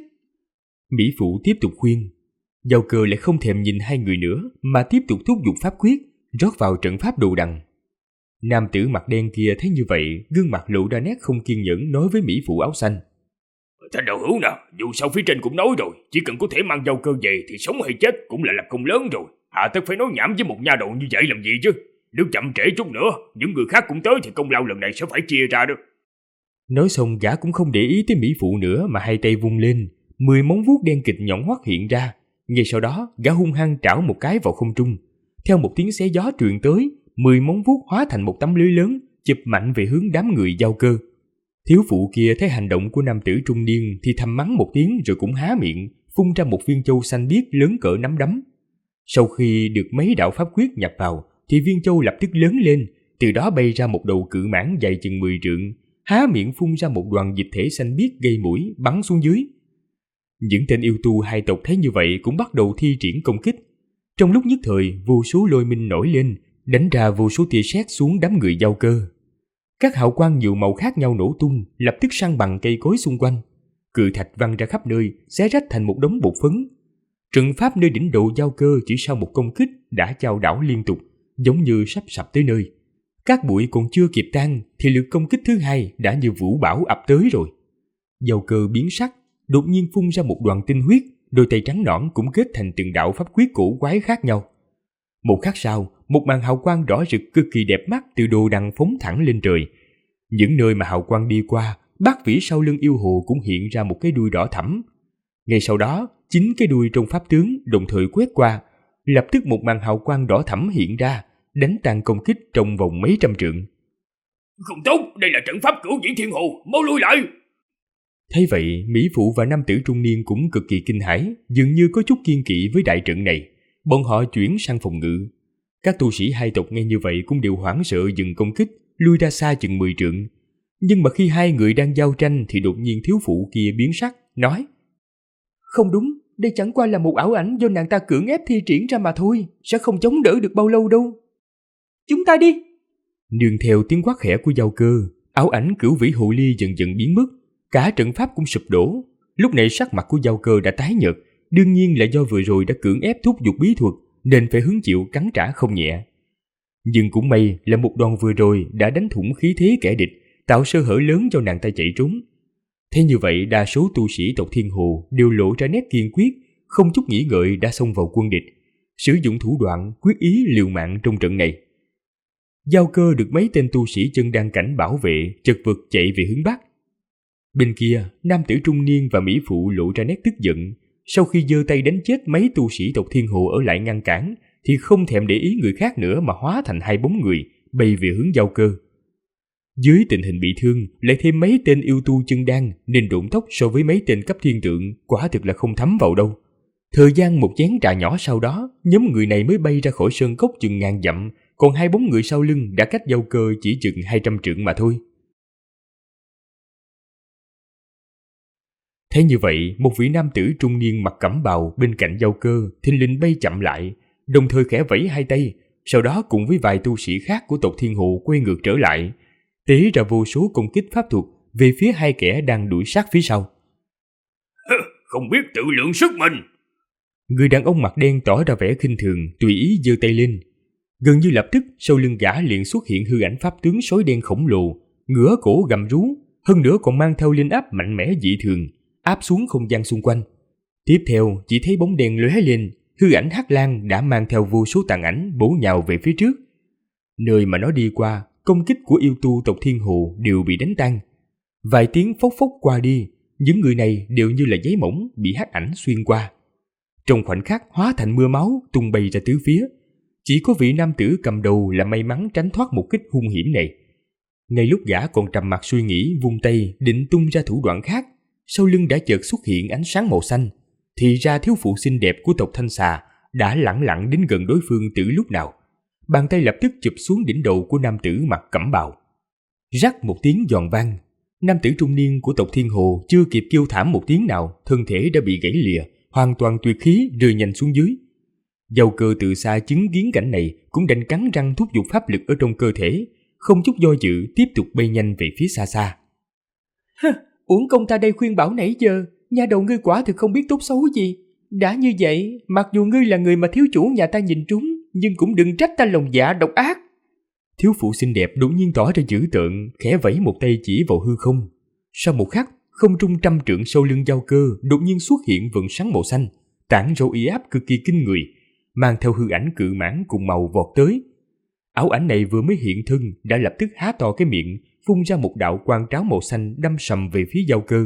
Mỹ phụ tiếp tục khuyên. Giao cơ lại không thèm nhìn hai người nữa, mà tiếp tục thúc giục pháp quyết, rót vào trận pháp đồ đằng. Nam tử mặt đen kia thấy như vậy, gương mặt lộ ra nét không kiên nhẫn nói với Mỹ phụ áo xanh. Thanh đạo hữu nè, dù sao phía trên cũng nói rồi, chỉ cần có thể mang giao cơ về thì sống hay chết cũng là lập công lớn rồi. Hà tất phải nói nhảm với một nha đầu như vậy làm gì chứ? Nếu chậm trễ chút nữa, những người khác cũng tới thì công lao lần này sẽ phải chia ra được. Nói xong gã cũng không để ý tới Mỹ phụ nữa mà hai tay vung lên, 10 móng vuốt đen kịt nhọn hoắt hiện ra. Ngay sau đó, gã hung hăng trảo một cái vào không trung. Theo một tiếng xé gió truyền tới, 10 móng vuốt hóa thành một tấm lưới lớn, chụp mạnh về hướng đám người giao cơ. Thiếu phụ kia thấy hành động của nam tử trung niên thì thầm mắng một tiếng rồi cũng há miệng, phun ra một viên châu xanh biếc lớn cỡ nắm đấm. Sau khi được mấy đạo pháp quyết nhập vào, thì viên châu lập tức lớn lên, từ đó bay ra một đầu cự mãng dài chừng 10 trượng, há miệng phun ra một đoàn dịch thể xanh biếc gây mũi bắn xuống dưới. Những tên yêu tu hai tộc thấy như vậy cũng bắt đầu thi triển công kích. Trong lúc nhất thời, vô số lôi minh nổi lên, đánh ra vô số tia sét xuống đám người giao cơ. Các hào quang nhiều màu khác nhau nổ tung, lập tức san bằng cây cối xung quanh. Cự thạch văng ra khắp nơi, xé rách thành một đống bột phấn. Trận pháp nơi đỉnh độ giao cơ chỉ sau một công kích đã chao đảo liên tục, giống như sắp sập tới nơi. Các bụi còn chưa kịp tan thì lực công kích thứ hai đã như vũ bão ập tới rồi. Giao cơ biến sắc, đột nhiên phun ra một đoàn tinh huyết, đôi tay trắng nõn cũng kết thành từng đạo pháp quyết cổ quái khác nhau. Một khắc sau, một màn hào quang đỏ rực cực kỳ đẹp mắt từ đồ đằng phóng thẳng lên trời. Những nơi mà hào quang đi qua, bát vĩ sau lưng yêu hồ cũng hiện ra một cái đuôi đỏ thẫm. Ngay sau đó, 9 cái đuôi trong pháp tướng đồng thời quét qua, lập tức một màn hào quang đỏ thẫm hiện ra, đánh tan công kích trong vòng mấy trăm trượng. Không tốt, đây là trận pháp cửu diễn thiên hồ, mau lui lại! Thấy vậy, Mỹ phụ và nam tử trung niên cũng cực kỳ kinh hãi, dường như có chút kiên kỵ với đại trận này. Bọn họ chuyển sang phòng ngự. Các tu sĩ hai tộc nghe như vậy cũng đều hoảng sợ dừng công kích, lui ra xa chừng 10 trượng. Nhưng mà khi hai người đang giao tranh thì đột nhiên thiếu phụ kia biến sắc, nói: Không đúng, đây chẳng qua là một ảo ảnh do nàng ta cưỡng ép thi triển ra mà thôi, sẽ không chống đỡ được bao lâu đâu. Chúng ta đi! Nương theo tiếng quát khẽ của giao cơ, ảo ảnh cửu vĩ hồ ly dần dần biến mất, cả trận pháp cũng sụp đổ. Lúc này sắc mặt của giao cơ đã tái nhợt, đương nhiên là do vừa rồi đã cưỡng ép thúc giục bí thuật nên phải hứng chịu cắn trả không nhẹ. Nhưng cũng may là một đòn vừa rồi đã đánh thủng khí thế kẻ địch, tạo sơ hở lớn cho nàng ta chạy trốn. Thế như vậy đa số tu sĩ tộc Thiên Hồ đều lộ ra nét kiên quyết, không chút nghĩ ngợi đã xông vào quân địch, sử dụng thủ đoạn quyết ý liều mạng trong trận này. Giao Cơ được mấy tên tu sĩ chân đan cảnh bảo vệ, chật vật chạy về hướng bắc. Bên kia, nam tử trung niên và mỹ phụ lộ ra nét tức giận. Sau khi giơ tay đánh chết mấy tu sĩ tộc Thiên Hồ ở lại ngăn cản, thì không thèm để ý người khác nữa mà hóa thành hai bóng người, bay về hướng Giao Cơ. Dưới tình hình bị thương, lại thêm mấy tên yêu tu chân đan, nên độn tốc so với mấy tên cấp thiên tượng quả thực là không thấm vào đâu. Thời gian một chén trà nhỏ sau đó, nhóm người này mới bay ra khỏi sơn cốc chừng ngàn dặm, còn hai bóng người sau lưng đã cách Giao Cơ chỉ chừng 200 trượng mà thôi. Thế như vậy, một vị nam tử trung niên mặc cẩm bào bên cạnh Giao Cơ thình lình bay chậm lại, đồng thời khẽ vẫy hai tay, sau đó cùng với vài tu sĩ khác của tộc Thiên Hồ quay ngược trở lại, tế ra vô số công kích pháp thuật về phía hai kẻ đang đuổi sát phía sau. Không biết tự lượng sức mình. Người đàn ông mặt đen tỏ ra vẻ khinh thường, tùy ý giơ tay lên. Gần như lập tức, sau lưng gã liền xuất hiện hư ảnh pháp tướng sói đen khổng lồ, ngửa cổ gầm rú, hơn nữa còn mang theo linh áp mạnh mẽ dị thường, áp xuống không gian xung quanh. Tiếp theo, chỉ thấy bóng đen lóe lên, hư ảnh Hắc Lang đã mang theo vô số tàn ảnh bổ nhào về phía trước. Nơi mà nó đi qua, công kích của yêu tu tộc Thiên Hồ đều bị đánh tan. Vài tiếng phốc phốc qua đi, những người này đều như là giấy mỏng bị hắc ảnh xuyên qua. Trong khoảnh khắc hóa thành mưa máu tung bay ra tứ phía. Chỉ có vị nam tử cầm đầu là may mắn tránh thoát một kích hung hiểm này. Ngay lúc gã còn trầm mặc suy nghĩ, vung tay định tung ra thủ đoạn khác, sau lưng đã chợt xuất hiện ánh sáng màu xanh. Thì ra thiếu phụ xinh đẹp của tộc Thanh Xà đã lẳng lặng đến gần đối phương từ lúc nào. Bàn tay lập tức chụp xuống đỉnh đầu của nam tử mặc cẩm bào. Rắc một tiếng giòn vang, nam tử trung niên của tộc Thiên Hồ chưa kịp kêu thảm một tiếng nào, thân thể đã bị gãy lìa, hoàn toàn tuyệt khí rơi nhanh xuống dưới. Giao Cơ từ xa chứng kiến cảnh này cũng đành cắn răng thúc giục pháp lực ở trong cơ thể, không chút do dự tiếp tục bay nhanh về phía xa xa. Uổng công ta đây khuyên bảo nãy giờ, nha đầu ngươi quả thực không biết tốt xấu gì. Đã như vậy, mặc dù ngươi là người mà thiếu chủ nhà ta nhìn trúng, nhưng cũng đừng trách ta lòng dạ độc ác. Thiếu phụ xinh đẹp đột nhiên tỏ ra dữ tợn, khẽ vẫy một tay chỉ vào hư không. Sau một khắc, không trung 100 trượng sau lưng Giao Cơ đột nhiên xuất hiện vầng sáng màu xanh, tản ra uy áp cực kỳ kinh người, mang theo hư ảnh cự mãng cùng màu vọt tới. Ảo ảnh này vừa mới hiện thân đã lập tức há to cái miệng, phun ra một đạo quang tráo màu xanh đâm sầm về phía Giao Cơ.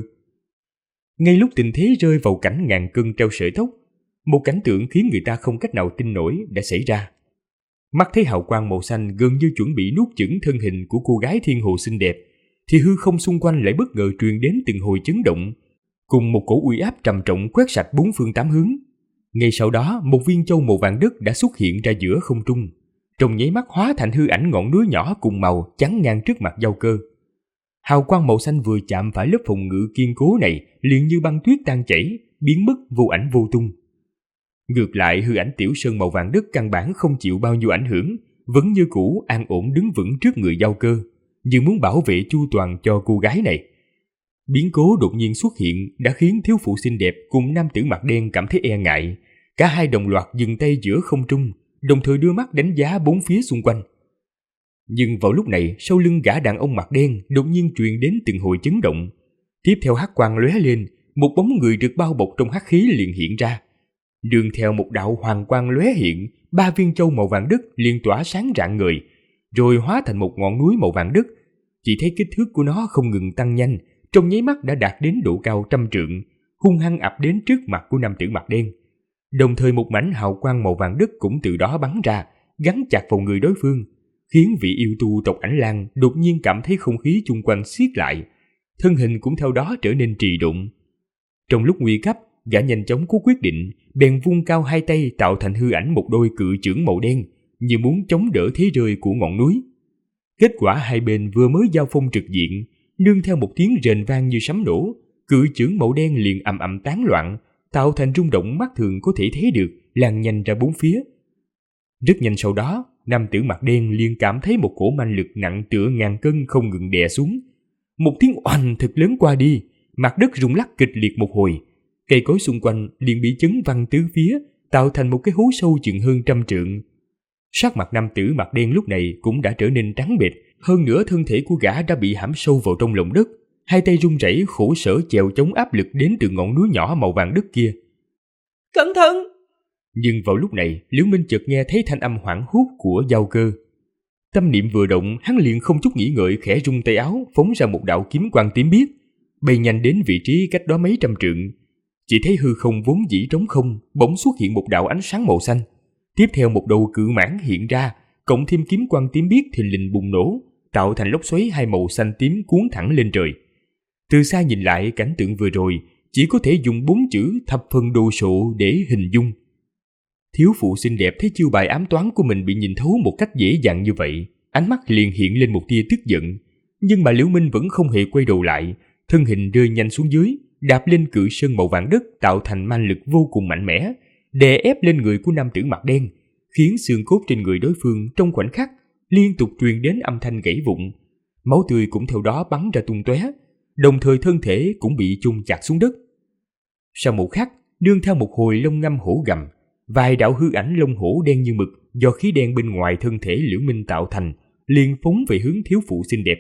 Ngay lúc tình thế rơi vào cảnh ngàn cân treo sợi tóc, một cảnh tượng khiến người ta không cách nào tin nổi đã xảy ra. Mắt thấy hào quang màu xanh gần như chuẩn bị nuốt chửng thân hình của cô gái Thiên Hồ xinh đẹp, thì hư không xung quanh lại bất ngờ truyền đến từng hồi chấn động, cùng một cổ uy áp trầm trọng quét sạch bốn phương tám hướng. Ngay sau đó, một viên châu màu vàng đất đã xuất hiện ra giữa không trung, trong nháy mắt hóa thành hư ảnh ngọn núi nhỏ cùng màu chắn ngang trước mặt Giao Cơ. Hào quang màu xanh vừa chạm phải lớp phòng ngự kiên cố này, liền như băng tuyết tan chảy, biến mất vô ảnh vô tung. Ngược lại, hư ảnh Tiểu Sơn màu vàng đất căn bản không chịu bao nhiêu ảnh hưởng, vẫn như cũ an ổn đứng vững trước người Giao Cơ, như muốn bảo vệ chu toàn cho cô gái này. Biến cố đột nhiên xuất hiện đã khiến thiếu phụ xinh đẹp cùng nam tử mặt đen cảm thấy e ngại. Cả hai đồng loạt dừng tay giữa không trung, đồng thời đưa mắt đánh giá bốn phía xung quanh. Nhưng vào lúc này, sau lưng gã đàn ông mặt đen đột nhiên truyền đến từng hồi chấn động. Tiếp theo hắc quang lóe lên, một bóng người được bao bọc trong hắc khí liền hiện ra. Đường theo một đạo hoàng quang lóe hiện, 3 viên châu màu vàng đất liền tỏa sáng rạng ngời, rồi hóa thành một ngọn núi màu vàng đất. Chỉ thấy kích thước của nó không ngừng tăng nhanh, trong nháy mắt đã đạt đến độ cao 100 trượng, hung hăng ập đến trước mặt của nam tử mặt đen. Đồng thời một mảnh hào quang màu vàng đất cũng từ đó bắn ra, gắn chặt vào người đối phương, khiến vị yêu tu tộc Ảnh Lang đột nhiên cảm thấy không khí chung quanh siết lại, thân hình cũng theo đó trở nên trì độn. Trong lúc nguy cấp, gã nhanh chóng có quyết định, bèn vung cao hai tay tạo thành hư ảnh một đôi cự chưởng màu đen, như muốn chống đỡ thế rơi của ngọn núi. Kết quả hai bên vừa mới giao phong trực diện, nương theo một tiếng rền vang như sấm nổ, cự chưởng màu đen liền ầm ầm tán loạn, tạo thành rung động mắt thường có thể thấy được, lan nhanh ra bốn phía. Rất nhanh sau đó, nam tử mặt đen liền cảm thấy một cổ manh lực nặng tựa ngàn cân không ngừng đè xuống. Một tiếng oanh thật lớn qua đi, mặt đất rung lắc kịch liệt một hồi, cây cối xung quanh liền bị chấn văng tứ phía, tạo thành một cái hố sâu chừng hơn 100 trượng. Sắc mặt nam tử mặt đen lúc này cũng đã trở nên trắng bệch, hơn nữa thân thể của gã đã bị hãm sâu vào trong lòng đất, hai tay run rẩy khổ sở chèo chống áp lực đến từ ngọn núi nhỏ màu vàng đất kia. Cẩn thận! Nhưng vào lúc này, Liễu Minh chợt nghe thấy thanh âm hoảng hốt của Giao Cơ. Tâm niệm vừa động, hắn liền không chút nghĩ ngợi khẽ rung tay áo, phóng ra một đạo kiếm quang tím biếc, bay nhanh đến vị trí cách đó mấy trăm trượng. Chỉ thấy hư không vốn dĩ trống không, bỗng xuất hiện một đạo ánh sáng màu xanh. Tiếp theo một đầu cự mãng hiện ra, cộng thêm kiếm quang tím biếc thình lình bùng nổ, tạo thành lốc xoáy hai màu xanh tím cuốn thẳng lên trời. Từ xa nhìn lại cảnh tượng vừa rồi, chỉ có thể dùng 4 chữ thập phần đồ sộ để hình dung. Thiếu phụ xinh đẹp thấy chiêu bài ám toán của mình bị nhìn thấu một cách dễ dàng như vậy, ánh mắt liền hiện lên một tia tức giận. Nhưng mà Liễu Minh vẫn không hề quay đầu lại, thân hình rơi nhanh xuống dưới, đạp lên cự sơn màu vàng đất tạo thành man lực vô cùng mạnh mẽ, đè ép lên người của nam tử mặt đen, khiến xương cốt trên người đối phương trong khoảnh khắc liên tục truyền đến âm thanh gãy vụn. Máu tươi cũng theo đó bắn ra tung tóe, đồng thời thân thể cũng bị chôn chặt xuống đất. Sau một khắc, đương theo một hồi lông ngâm hổ gầm, vài đạo hư ảnh lông hổ đen như mực do khí đen bên ngoài thân thể Liễu Minh tạo thành, liền phóng về hướng thiếu phụ xinh đẹp.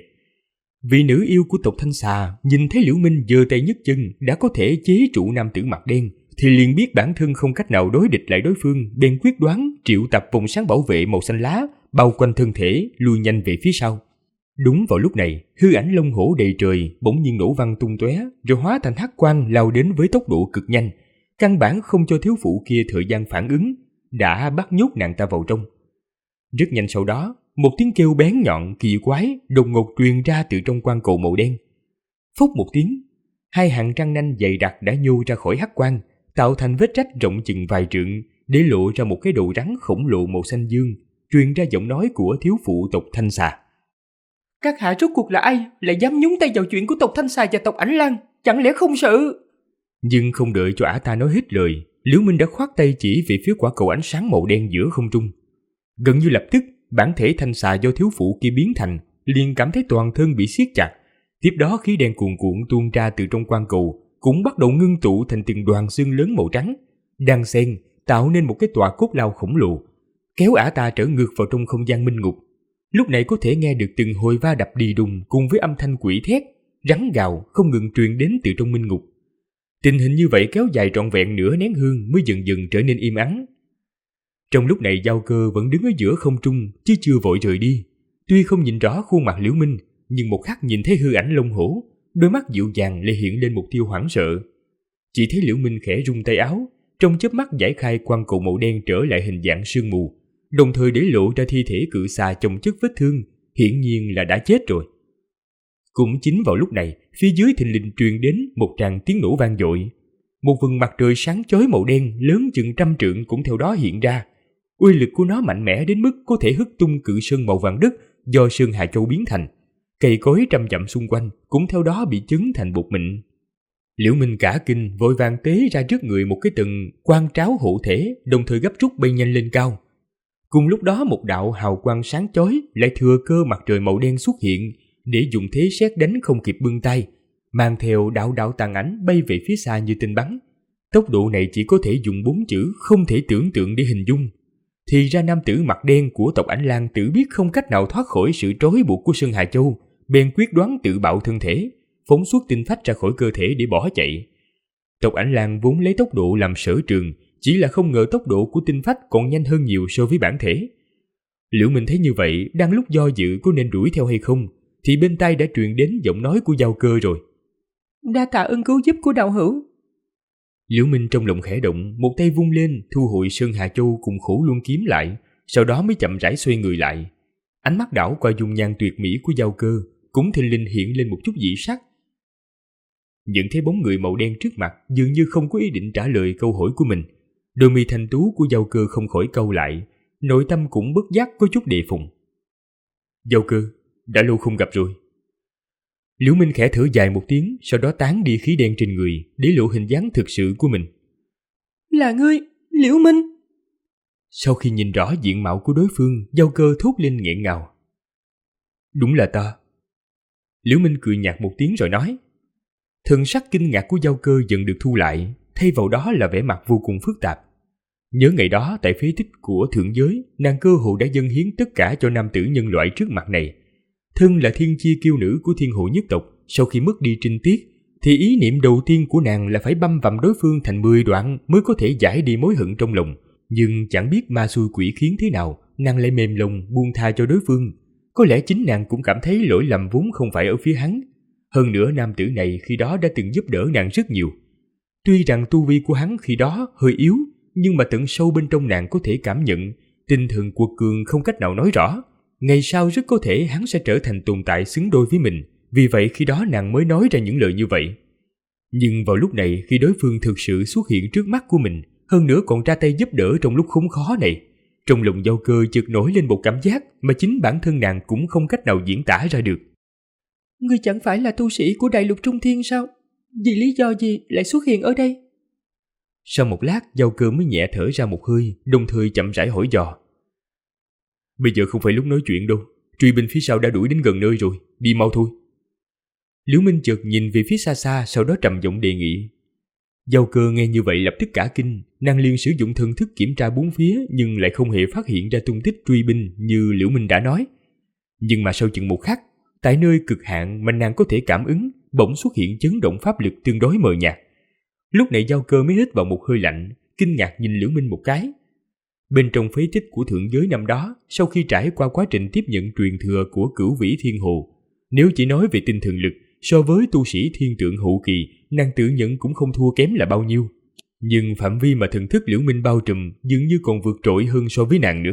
Vị nữ yêu của tộc Thanh Xà nhìn thấy Liễu Minh giơ tay nhấc chân đã có thể chế trụ nam tử mặt đen, thì liền biết bản thân không cách nào đối địch lại đối phương, bèn quyết đoán triệu tập vòng sáng bảo vệ màu xanh lá bao quanh thân thể, lui nhanh về phía sau. Đúng vào lúc này, hư ảnh lông hổ đầy trời bỗng nhiên nổ văng tung tóe, rồi hóa thành hắc quang lao đến với tốc độ cực nhanh, căn bản không cho thiếu phụ kia thời gian phản ứng, đã bắt nhốt nàng ta vào trong. Rất nhanh sau đó, một tiếng kêu bén nhọn kỳ quái đột ngột truyền ra từ trong quang cầu màu đen. Phốc một tiếng, hai hàng răng nanh dày đặc đã nhô ra khỏi hắc quang, tạo thành vết rách rộng chừng vài trượng, để lộ ra một cái đầu rắn khổng lồ màu xanh dương, truyền ra giọng nói của thiếu phụ tộc Thanh Xà. Các hạ rốt cuộc là ai, lại dám nhúng tay vào chuyện của tộc Thanh Xà và tộc Ảnh Lang, chẳng lẽ không sợ? Nhưng không đợi cho ả ta nói hết lời, Liễu Minh đã khoát tay chỉ về phía quả cầu ánh sáng màu đen giữa không trung. Gần như lập tức, bản thể Thanh Xà do thiếu phụ kia biến thành liền cảm thấy toàn thân bị siết chặt. Tiếp đó khí đen cuồn cuộn tuôn ra từ trong quang cầu cũng bắt đầu ngưng tụ thành từng đoàn xương lớn màu trắng, đan xen tạo nên một cái tòa cốt lao khổng lồ, kéo ả ta trở ngược vào trong không gian minh ngục. Lúc này có thể nghe được từng hồi va đập đi đùng cùng với âm thanh quỷ thét, rắn gào không ngừng truyền đến từ trong minh ngục. Tình hình như vậy kéo dài trọn vẹn nửa nén hương mới dần dần trở nên im ắng. Trong lúc này Giao Cơ vẫn đứng ở giữa không trung chứ chưa vội rời đi. Tuy không nhìn rõ khuôn mặt Liễu Minh, nhưng một khắc nhìn thấy hư ảnh lông hổ, đôi mắt dịu dàng lại hiện lên một tia hoảng sợ. Chỉ thấy Liễu Minh khẽ rung tay áo, trong chớp mắt giải khai quang cầu màu đen trở lại hình dạng sương mù, đồng thời để lộ ra thi thể cự xà chồng chất vết thương, hiển nhiên là đã chết rồi. Cũng chính vào lúc này, phía dưới thình lình truyền đến một tràng tiếng nổ vang dội. Một vầng mặt trời sáng chói màu đen lớn chừng 100 trượng cũng theo đó hiện ra. Uy lực của nó mạnh mẽ đến mức có thể hất tung cự sơn màu vàng đất do Sơn Hà Châu biến thành. Cây cối trăm dặm xung quanh cũng theo đó bị chấn thành bột mịn. Liễu Minh cả kinh vội vàng tế ra trước người một cái tầng quang tráo hộ thể, đồng thời gấp rút bay nhanh lên cao. Cùng lúc đó một đạo hào quang sáng chói lại thừa cơ mặt trời màu đen xuất hiện, để dùng thế sét đánh không kịp bưng tay, mang theo đạo đạo tàn ảnh bay về phía xa như tên bắn. Tốc độ này chỉ có thể dùng 4 chữ không thể tưởng tượng để hình dung. Thì ra nam tử mặt đen của tộc Ảnh Lang tự biết không cách nào thoát khỏi sự trói buộc của Sơn Hà Châu, bèn quyết đoán tự bạo thân thể, phóng xuất tinh phách ra khỏi cơ thể để bỏ chạy. Tộc Ảnh Lang vốn lấy tốc độ làm sở trường, chỉ là không ngờ tốc độ của tinh phách còn nhanh hơn nhiều so với bản thể. Liễu Minh thấy như vậy, đang lúc do dự có nên đuổi theo hay không, thì bên tai đã truyền đến giọng nói của Giao Cơ rồi. Đa tạ ơn cứu giúp của đạo hữu. Liễu Minh trong lòng khẽ động, một tay vung lên thu hồi Sơn Hà Châu cùng Khổ Luân kiếm lại, sau đó mới chậm rãi xoay người lại. Ánh mắt đảo qua dung nhan tuyệt mỹ của Giao Cơ, cũng thình lình hiện lên một chút dị sắc. Nhận thấy bóng người màu đen trước mặt dường như không có ý định trả lời câu hỏi của mình, đôi mi thanh tú của Giao Cơ không khỏi cau lại, nội tâm cũng bất giác có chút đề phòng. Giao Cơ, đã lâu không gặp rồi. Liễu Minh khẽ thở dài một tiếng, sau đó tán đi khí đen trên người, để lộ hình dáng thực sự của mình. Là ngươi, Liễu Minh? Sau khi nhìn rõ diện mạo của đối phương, Giao Cơ thốt lên nghẹn ngào. Đúng là ta. Liễu Minh cười nhạt một tiếng rồi nói. Thần sắc kinh ngạc của Giao Cơ dần được thu lại, thay vào đó là vẻ mặt vô cùng phức tạp. Nhớ ngày đó tại phế tích của thượng giới, nàng cơ hồ đã dâng hiến tất cả cho nam tử nhân loại trước mặt này. Thân là thiên chi kiêu nữ của thiên hộ nhất tộc, sau khi mất đi trinh tiết, thì ý niệm đầu tiên của nàng là phải băm vằm đối phương thành 10 đoạn mới có thể giải đi mối hận trong lòng. Nhưng chẳng biết ma xui quỷ khiến thế nào, nàng lại mềm lòng buông tha cho đối phương, Có lẽ chính nàng cũng cảm thấy lỗi lầm vốn không phải ở phía hắn. Hơn nữa nam tử này khi đó đã từng giúp đỡ nàng rất nhiều. Tuy rằng tu vi của hắn khi đó hơi yếu, nhưng mà tận sâu bên trong nàng có thể cảm nhận tinh thần quật cường không cách nào nói rõ. Ngày sau rất có thể hắn sẽ trở thành tồn tại xứng đôi với mình. Vì vậy khi đó nàng mới nói ra những lời như vậy. Nhưng vào lúc này, khi đối phương thực sự xuất hiện trước mắt của mình, hơn nữa còn ra tay giúp đỡ trong lúc khốn khó này, trong lòng Giao Cơ chợt nổi lên một cảm giác mà chính bản thân nàng cũng không cách nào diễn tả ra được. Ngươi chẳng phải là tu sĩ của Đại Lục Trung Thiên sao? Vì lý do gì lại xuất hiện ở đây? Sau một lát, Giao Cơ mới nhẹ thở ra một hơi, đồng thời chậm rãi hỏi dò. Bây giờ không phải lúc nói chuyện đâu, truy binh phía sau đã đuổi đến gần nơi rồi, đi mau thôi. Liễu Minh chợt nhìn về phía xa xa, sau đó trầm giọng đề nghị. Giao Cơ nghe như vậy lập tức cả kinh, nàng liền sử dụng thần thức kiểm tra bốn phía nhưng lại không hề phát hiện ra tung tích truy binh như Liễu Minh đã nói. Nhưng mà sau chừng một khắc, tại nơi cực hạn mà nàng có thể cảm ứng, bỗng xuất hiện chấn động pháp lực tương đối mờ nhạt. Lúc này Giao Cơ mới hít vào một hơi lạnh, kinh ngạc nhìn Liễu Minh một cái. Bên trong phế tích của thượng giới năm đó, sau khi trải qua quá trình tiếp nhận truyền thừa của Cửu Vĩ Thiên Hồ, nếu chỉ nói về tinh thần lực, so với tu sĩ thiên tượng hậu kỳ, nàng tự nhận cũng không thua kém là bao nhiêu. Nhưng phạm vi mà thần thức Liễu Minh bao trùm dường như còn vượt trội hơn so với nàng nữa.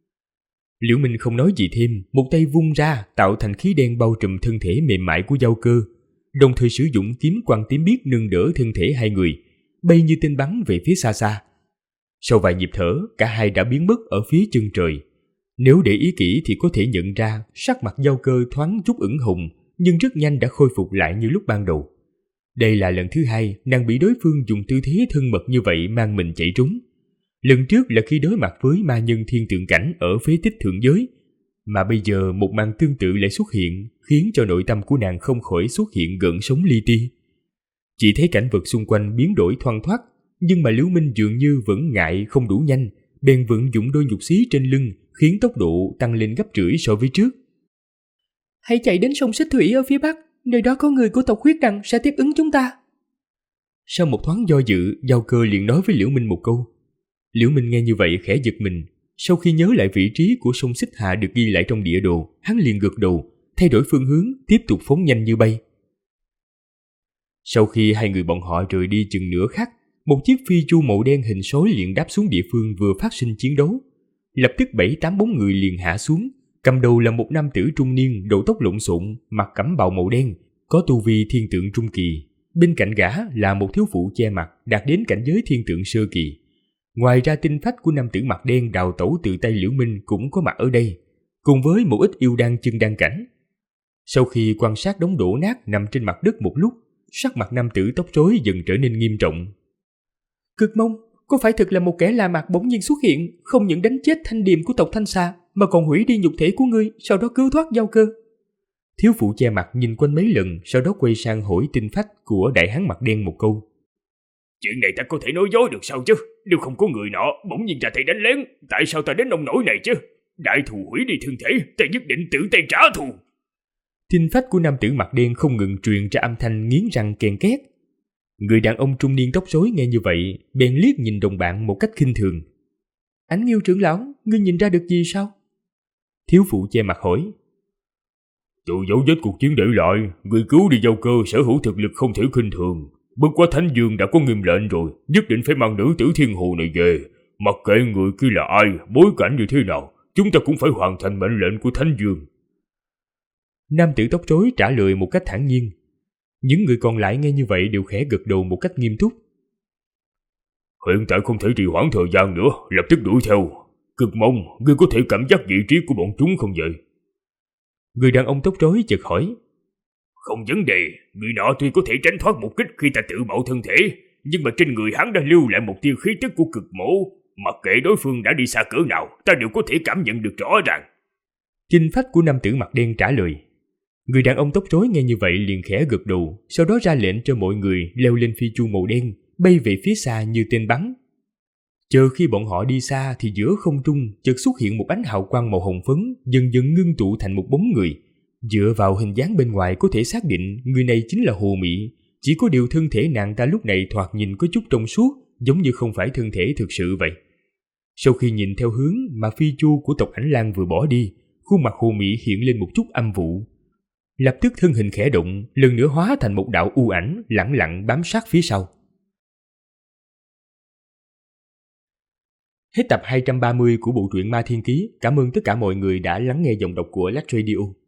Liễu Minh không nói gì thêm, một tay vung ra tạo thành khí đen bao trùm thân thể mềm mại của Giao Cơ, đồng thời sử dụng kiếm quang tím biếc nâng đỡ thân thể hai người, bay như tên bắn về phía xa xa. Sau vài nhịp thở, cả hai đã biến mất ở phía chân trời. Nếu để ý kỹ thì có thể nhận ra sắc mặt Giao Cơ thoáng chút ửng hồng, nhưng rất nhanh đã khôi phục lại như lúc ban đầu. Đây là lần thứ hai nàng bị đối phương dùng tư thế thân mật như vậy mang mình chạy trốn. Lần trước là khi đối mặt với ma nhân thiên tượng cảnh ở phế tích thượng giới, mà bây giờ một màn tương tự lại xuất hiện, khiến cho nội tâm của nàng không khỏi xuất hiện gợn sóng li ti. Chỉ thấy cảnh vật xung quanh biến đổi thoăn thoắt, nhưng mà Liễu Minh dường như vẫn ngại không đủ nhanh, bèn vận dụng đôi nhục xí trên lưng, khiến tốc độ tăng lên gấp rưỡi so với trước. Hãy chạy đến sông Xích Thủy ở phía bắc, nơi đó có người của tộc Huyết Đằng sẽ tiếp ứng chúng ta. Sau một thoáng do dự, Giao Cơ liền nói với Liễu Minh một câu. Liễu Minh nghe như vậy khẽ giật mình. Sau khi nhớ lại vị trí của sông Xích Hạ được ghi lại trong địa đồ, hắn liền gật đầu, thay đổi phương hướng, tiếp tục phóng nhanh như bay. Sau khi hai người bọn họ rời đi chừng nửa khắc, một chiếc phi chu màu đen hình sói liền đáp xuống địa phương vừa phát sinh chiến đấu. Lập tức 7-8 bóng người liền hạ xuống, cầm đầu là một nam tử trung niên, đầu tóc lộn xộn, mặc cẩm bào màu đen, có tu vi thiên tượng trung kỳ. Bên cạnh gã là một thiếu phụ che mặt, đạt đến cảnh giới thiên tượng sơ kỳ. Ngoài ra tinh phách của nam tử mặt đen đào tẩu từ tay Liễu Minh cũng có mặt ở đây, cùng với một ít yêu đan chân đan cảnh. Sau khi quan sát đống đổ nát nằm trên mặt đất một lúc, sắc mặt nam tử tóc rối dần trở nên nghiêm trọng. Cực Mông, có phải thực là một kẻ lạ mặt bỗng nhiên xuất hiện, không những đánh chết thanh điềm của tộc Thanh Xà, mà còn hủy đi nhục thể của ngươi, sau đó cứu thoát Giao Cơ? Thiếu phụ che mặt nhìn quanh mấy lần, sau đó quay sang hỏi tinh phách của đại hán mặt đen một câu. Chuyện này ta có thể nói dối được sao chứ? Nếu không có người nọ bỗng nhiên ra tay đánh lén, tại sao ta đến nông nỗi này chứ? Đại thù hủy đi thân thể, ta nhất định tự tay trả thù. Tinh phách của nam tử mặt đen không ngừng truyền ra âm thanh nghiến răng ken két. Người đàn ông trung niên tóc rối nghe như vậy, bèn liếc nhìn đồng bạn một cách khinh thường. Ánh Nghiêu trưởng lão, ngươi nhìn ra được gì sao? Thiếu phụ che mặt hỏi. Từ dấu vết cuộc chiến để lại, người cứu đi Giao Cơ sở hữu thực lực không thể khinh thường. Bất quá Thánh Dương đã có nghiêm lệnh rồi, nhất định phải mang nữ tử thiên hồ này về. Mặc kệ người kia là ai, bối cảnh như thế nào, chúng ta cũng phải hoàn thành mệnh lệnh của Thánh Dương. Nam tử tóc rối trả lời một cách thản nhiên. Những người còn lại nghe như vậy đều khẽ gật đầu một cách nghiêm túc. Hiện tại không thể trì hoãn thời gian nữa, lập tức đuổi theo. Cực Mong, ngươi có thể cảm giác vị trí của bọn chúng không vậy? Người đàn ông tóc rối chợt hỏi. Không vấn đề, người nọ tuy có thể tránh thoát một kích khi ta tự bạo thân thể, nhưng mà trên người hắn đã lưu lại một tia khí tức của cực mộ. Mặc kệ đối phương đã đi xa cỡ nào, ta đều có thể cảm nhận được rõ ràng. Tinh phách của nam tử mặt đen trả lời. Người đàn ông tóc rối nghe như vậy liền khẽ gật đầu, sau đó ra lệnh cho mọi người leo lên phi chu màu đen, bay về phía xa như tên bắn. Chờ khi bọn họ đi xa thì giữa không trung chợt xuất hiện một ánh hào quang màu hồng phấn, dần dần ngưng tụ thành một bóng người. Dựa vào hình dáng bên ngoài có thể xác định người này chính là Hồ Mị, chỉ có điều thân thể nàng ta lúc này thoạt nhìn có chút trong suốt, giống như không phải thân thể thực sự vậy. Sau khi nhìn theo hướng mà phi chu của tộc Ảnh Lang vừa bỏ đi, khuôn mặt Hồ Mỹ hiện lên một chút âm vụ. Lập tức thân hình khẽ động, lần nữa hóa thành một đạo u ảnh lẳng lặng bám sát phía sau. Hết tập 230 của bộ truyện Ma Thiên Ký. Cảm ơn tất cả mọi người đã lắng nghe giọng đọc của Lách Radio.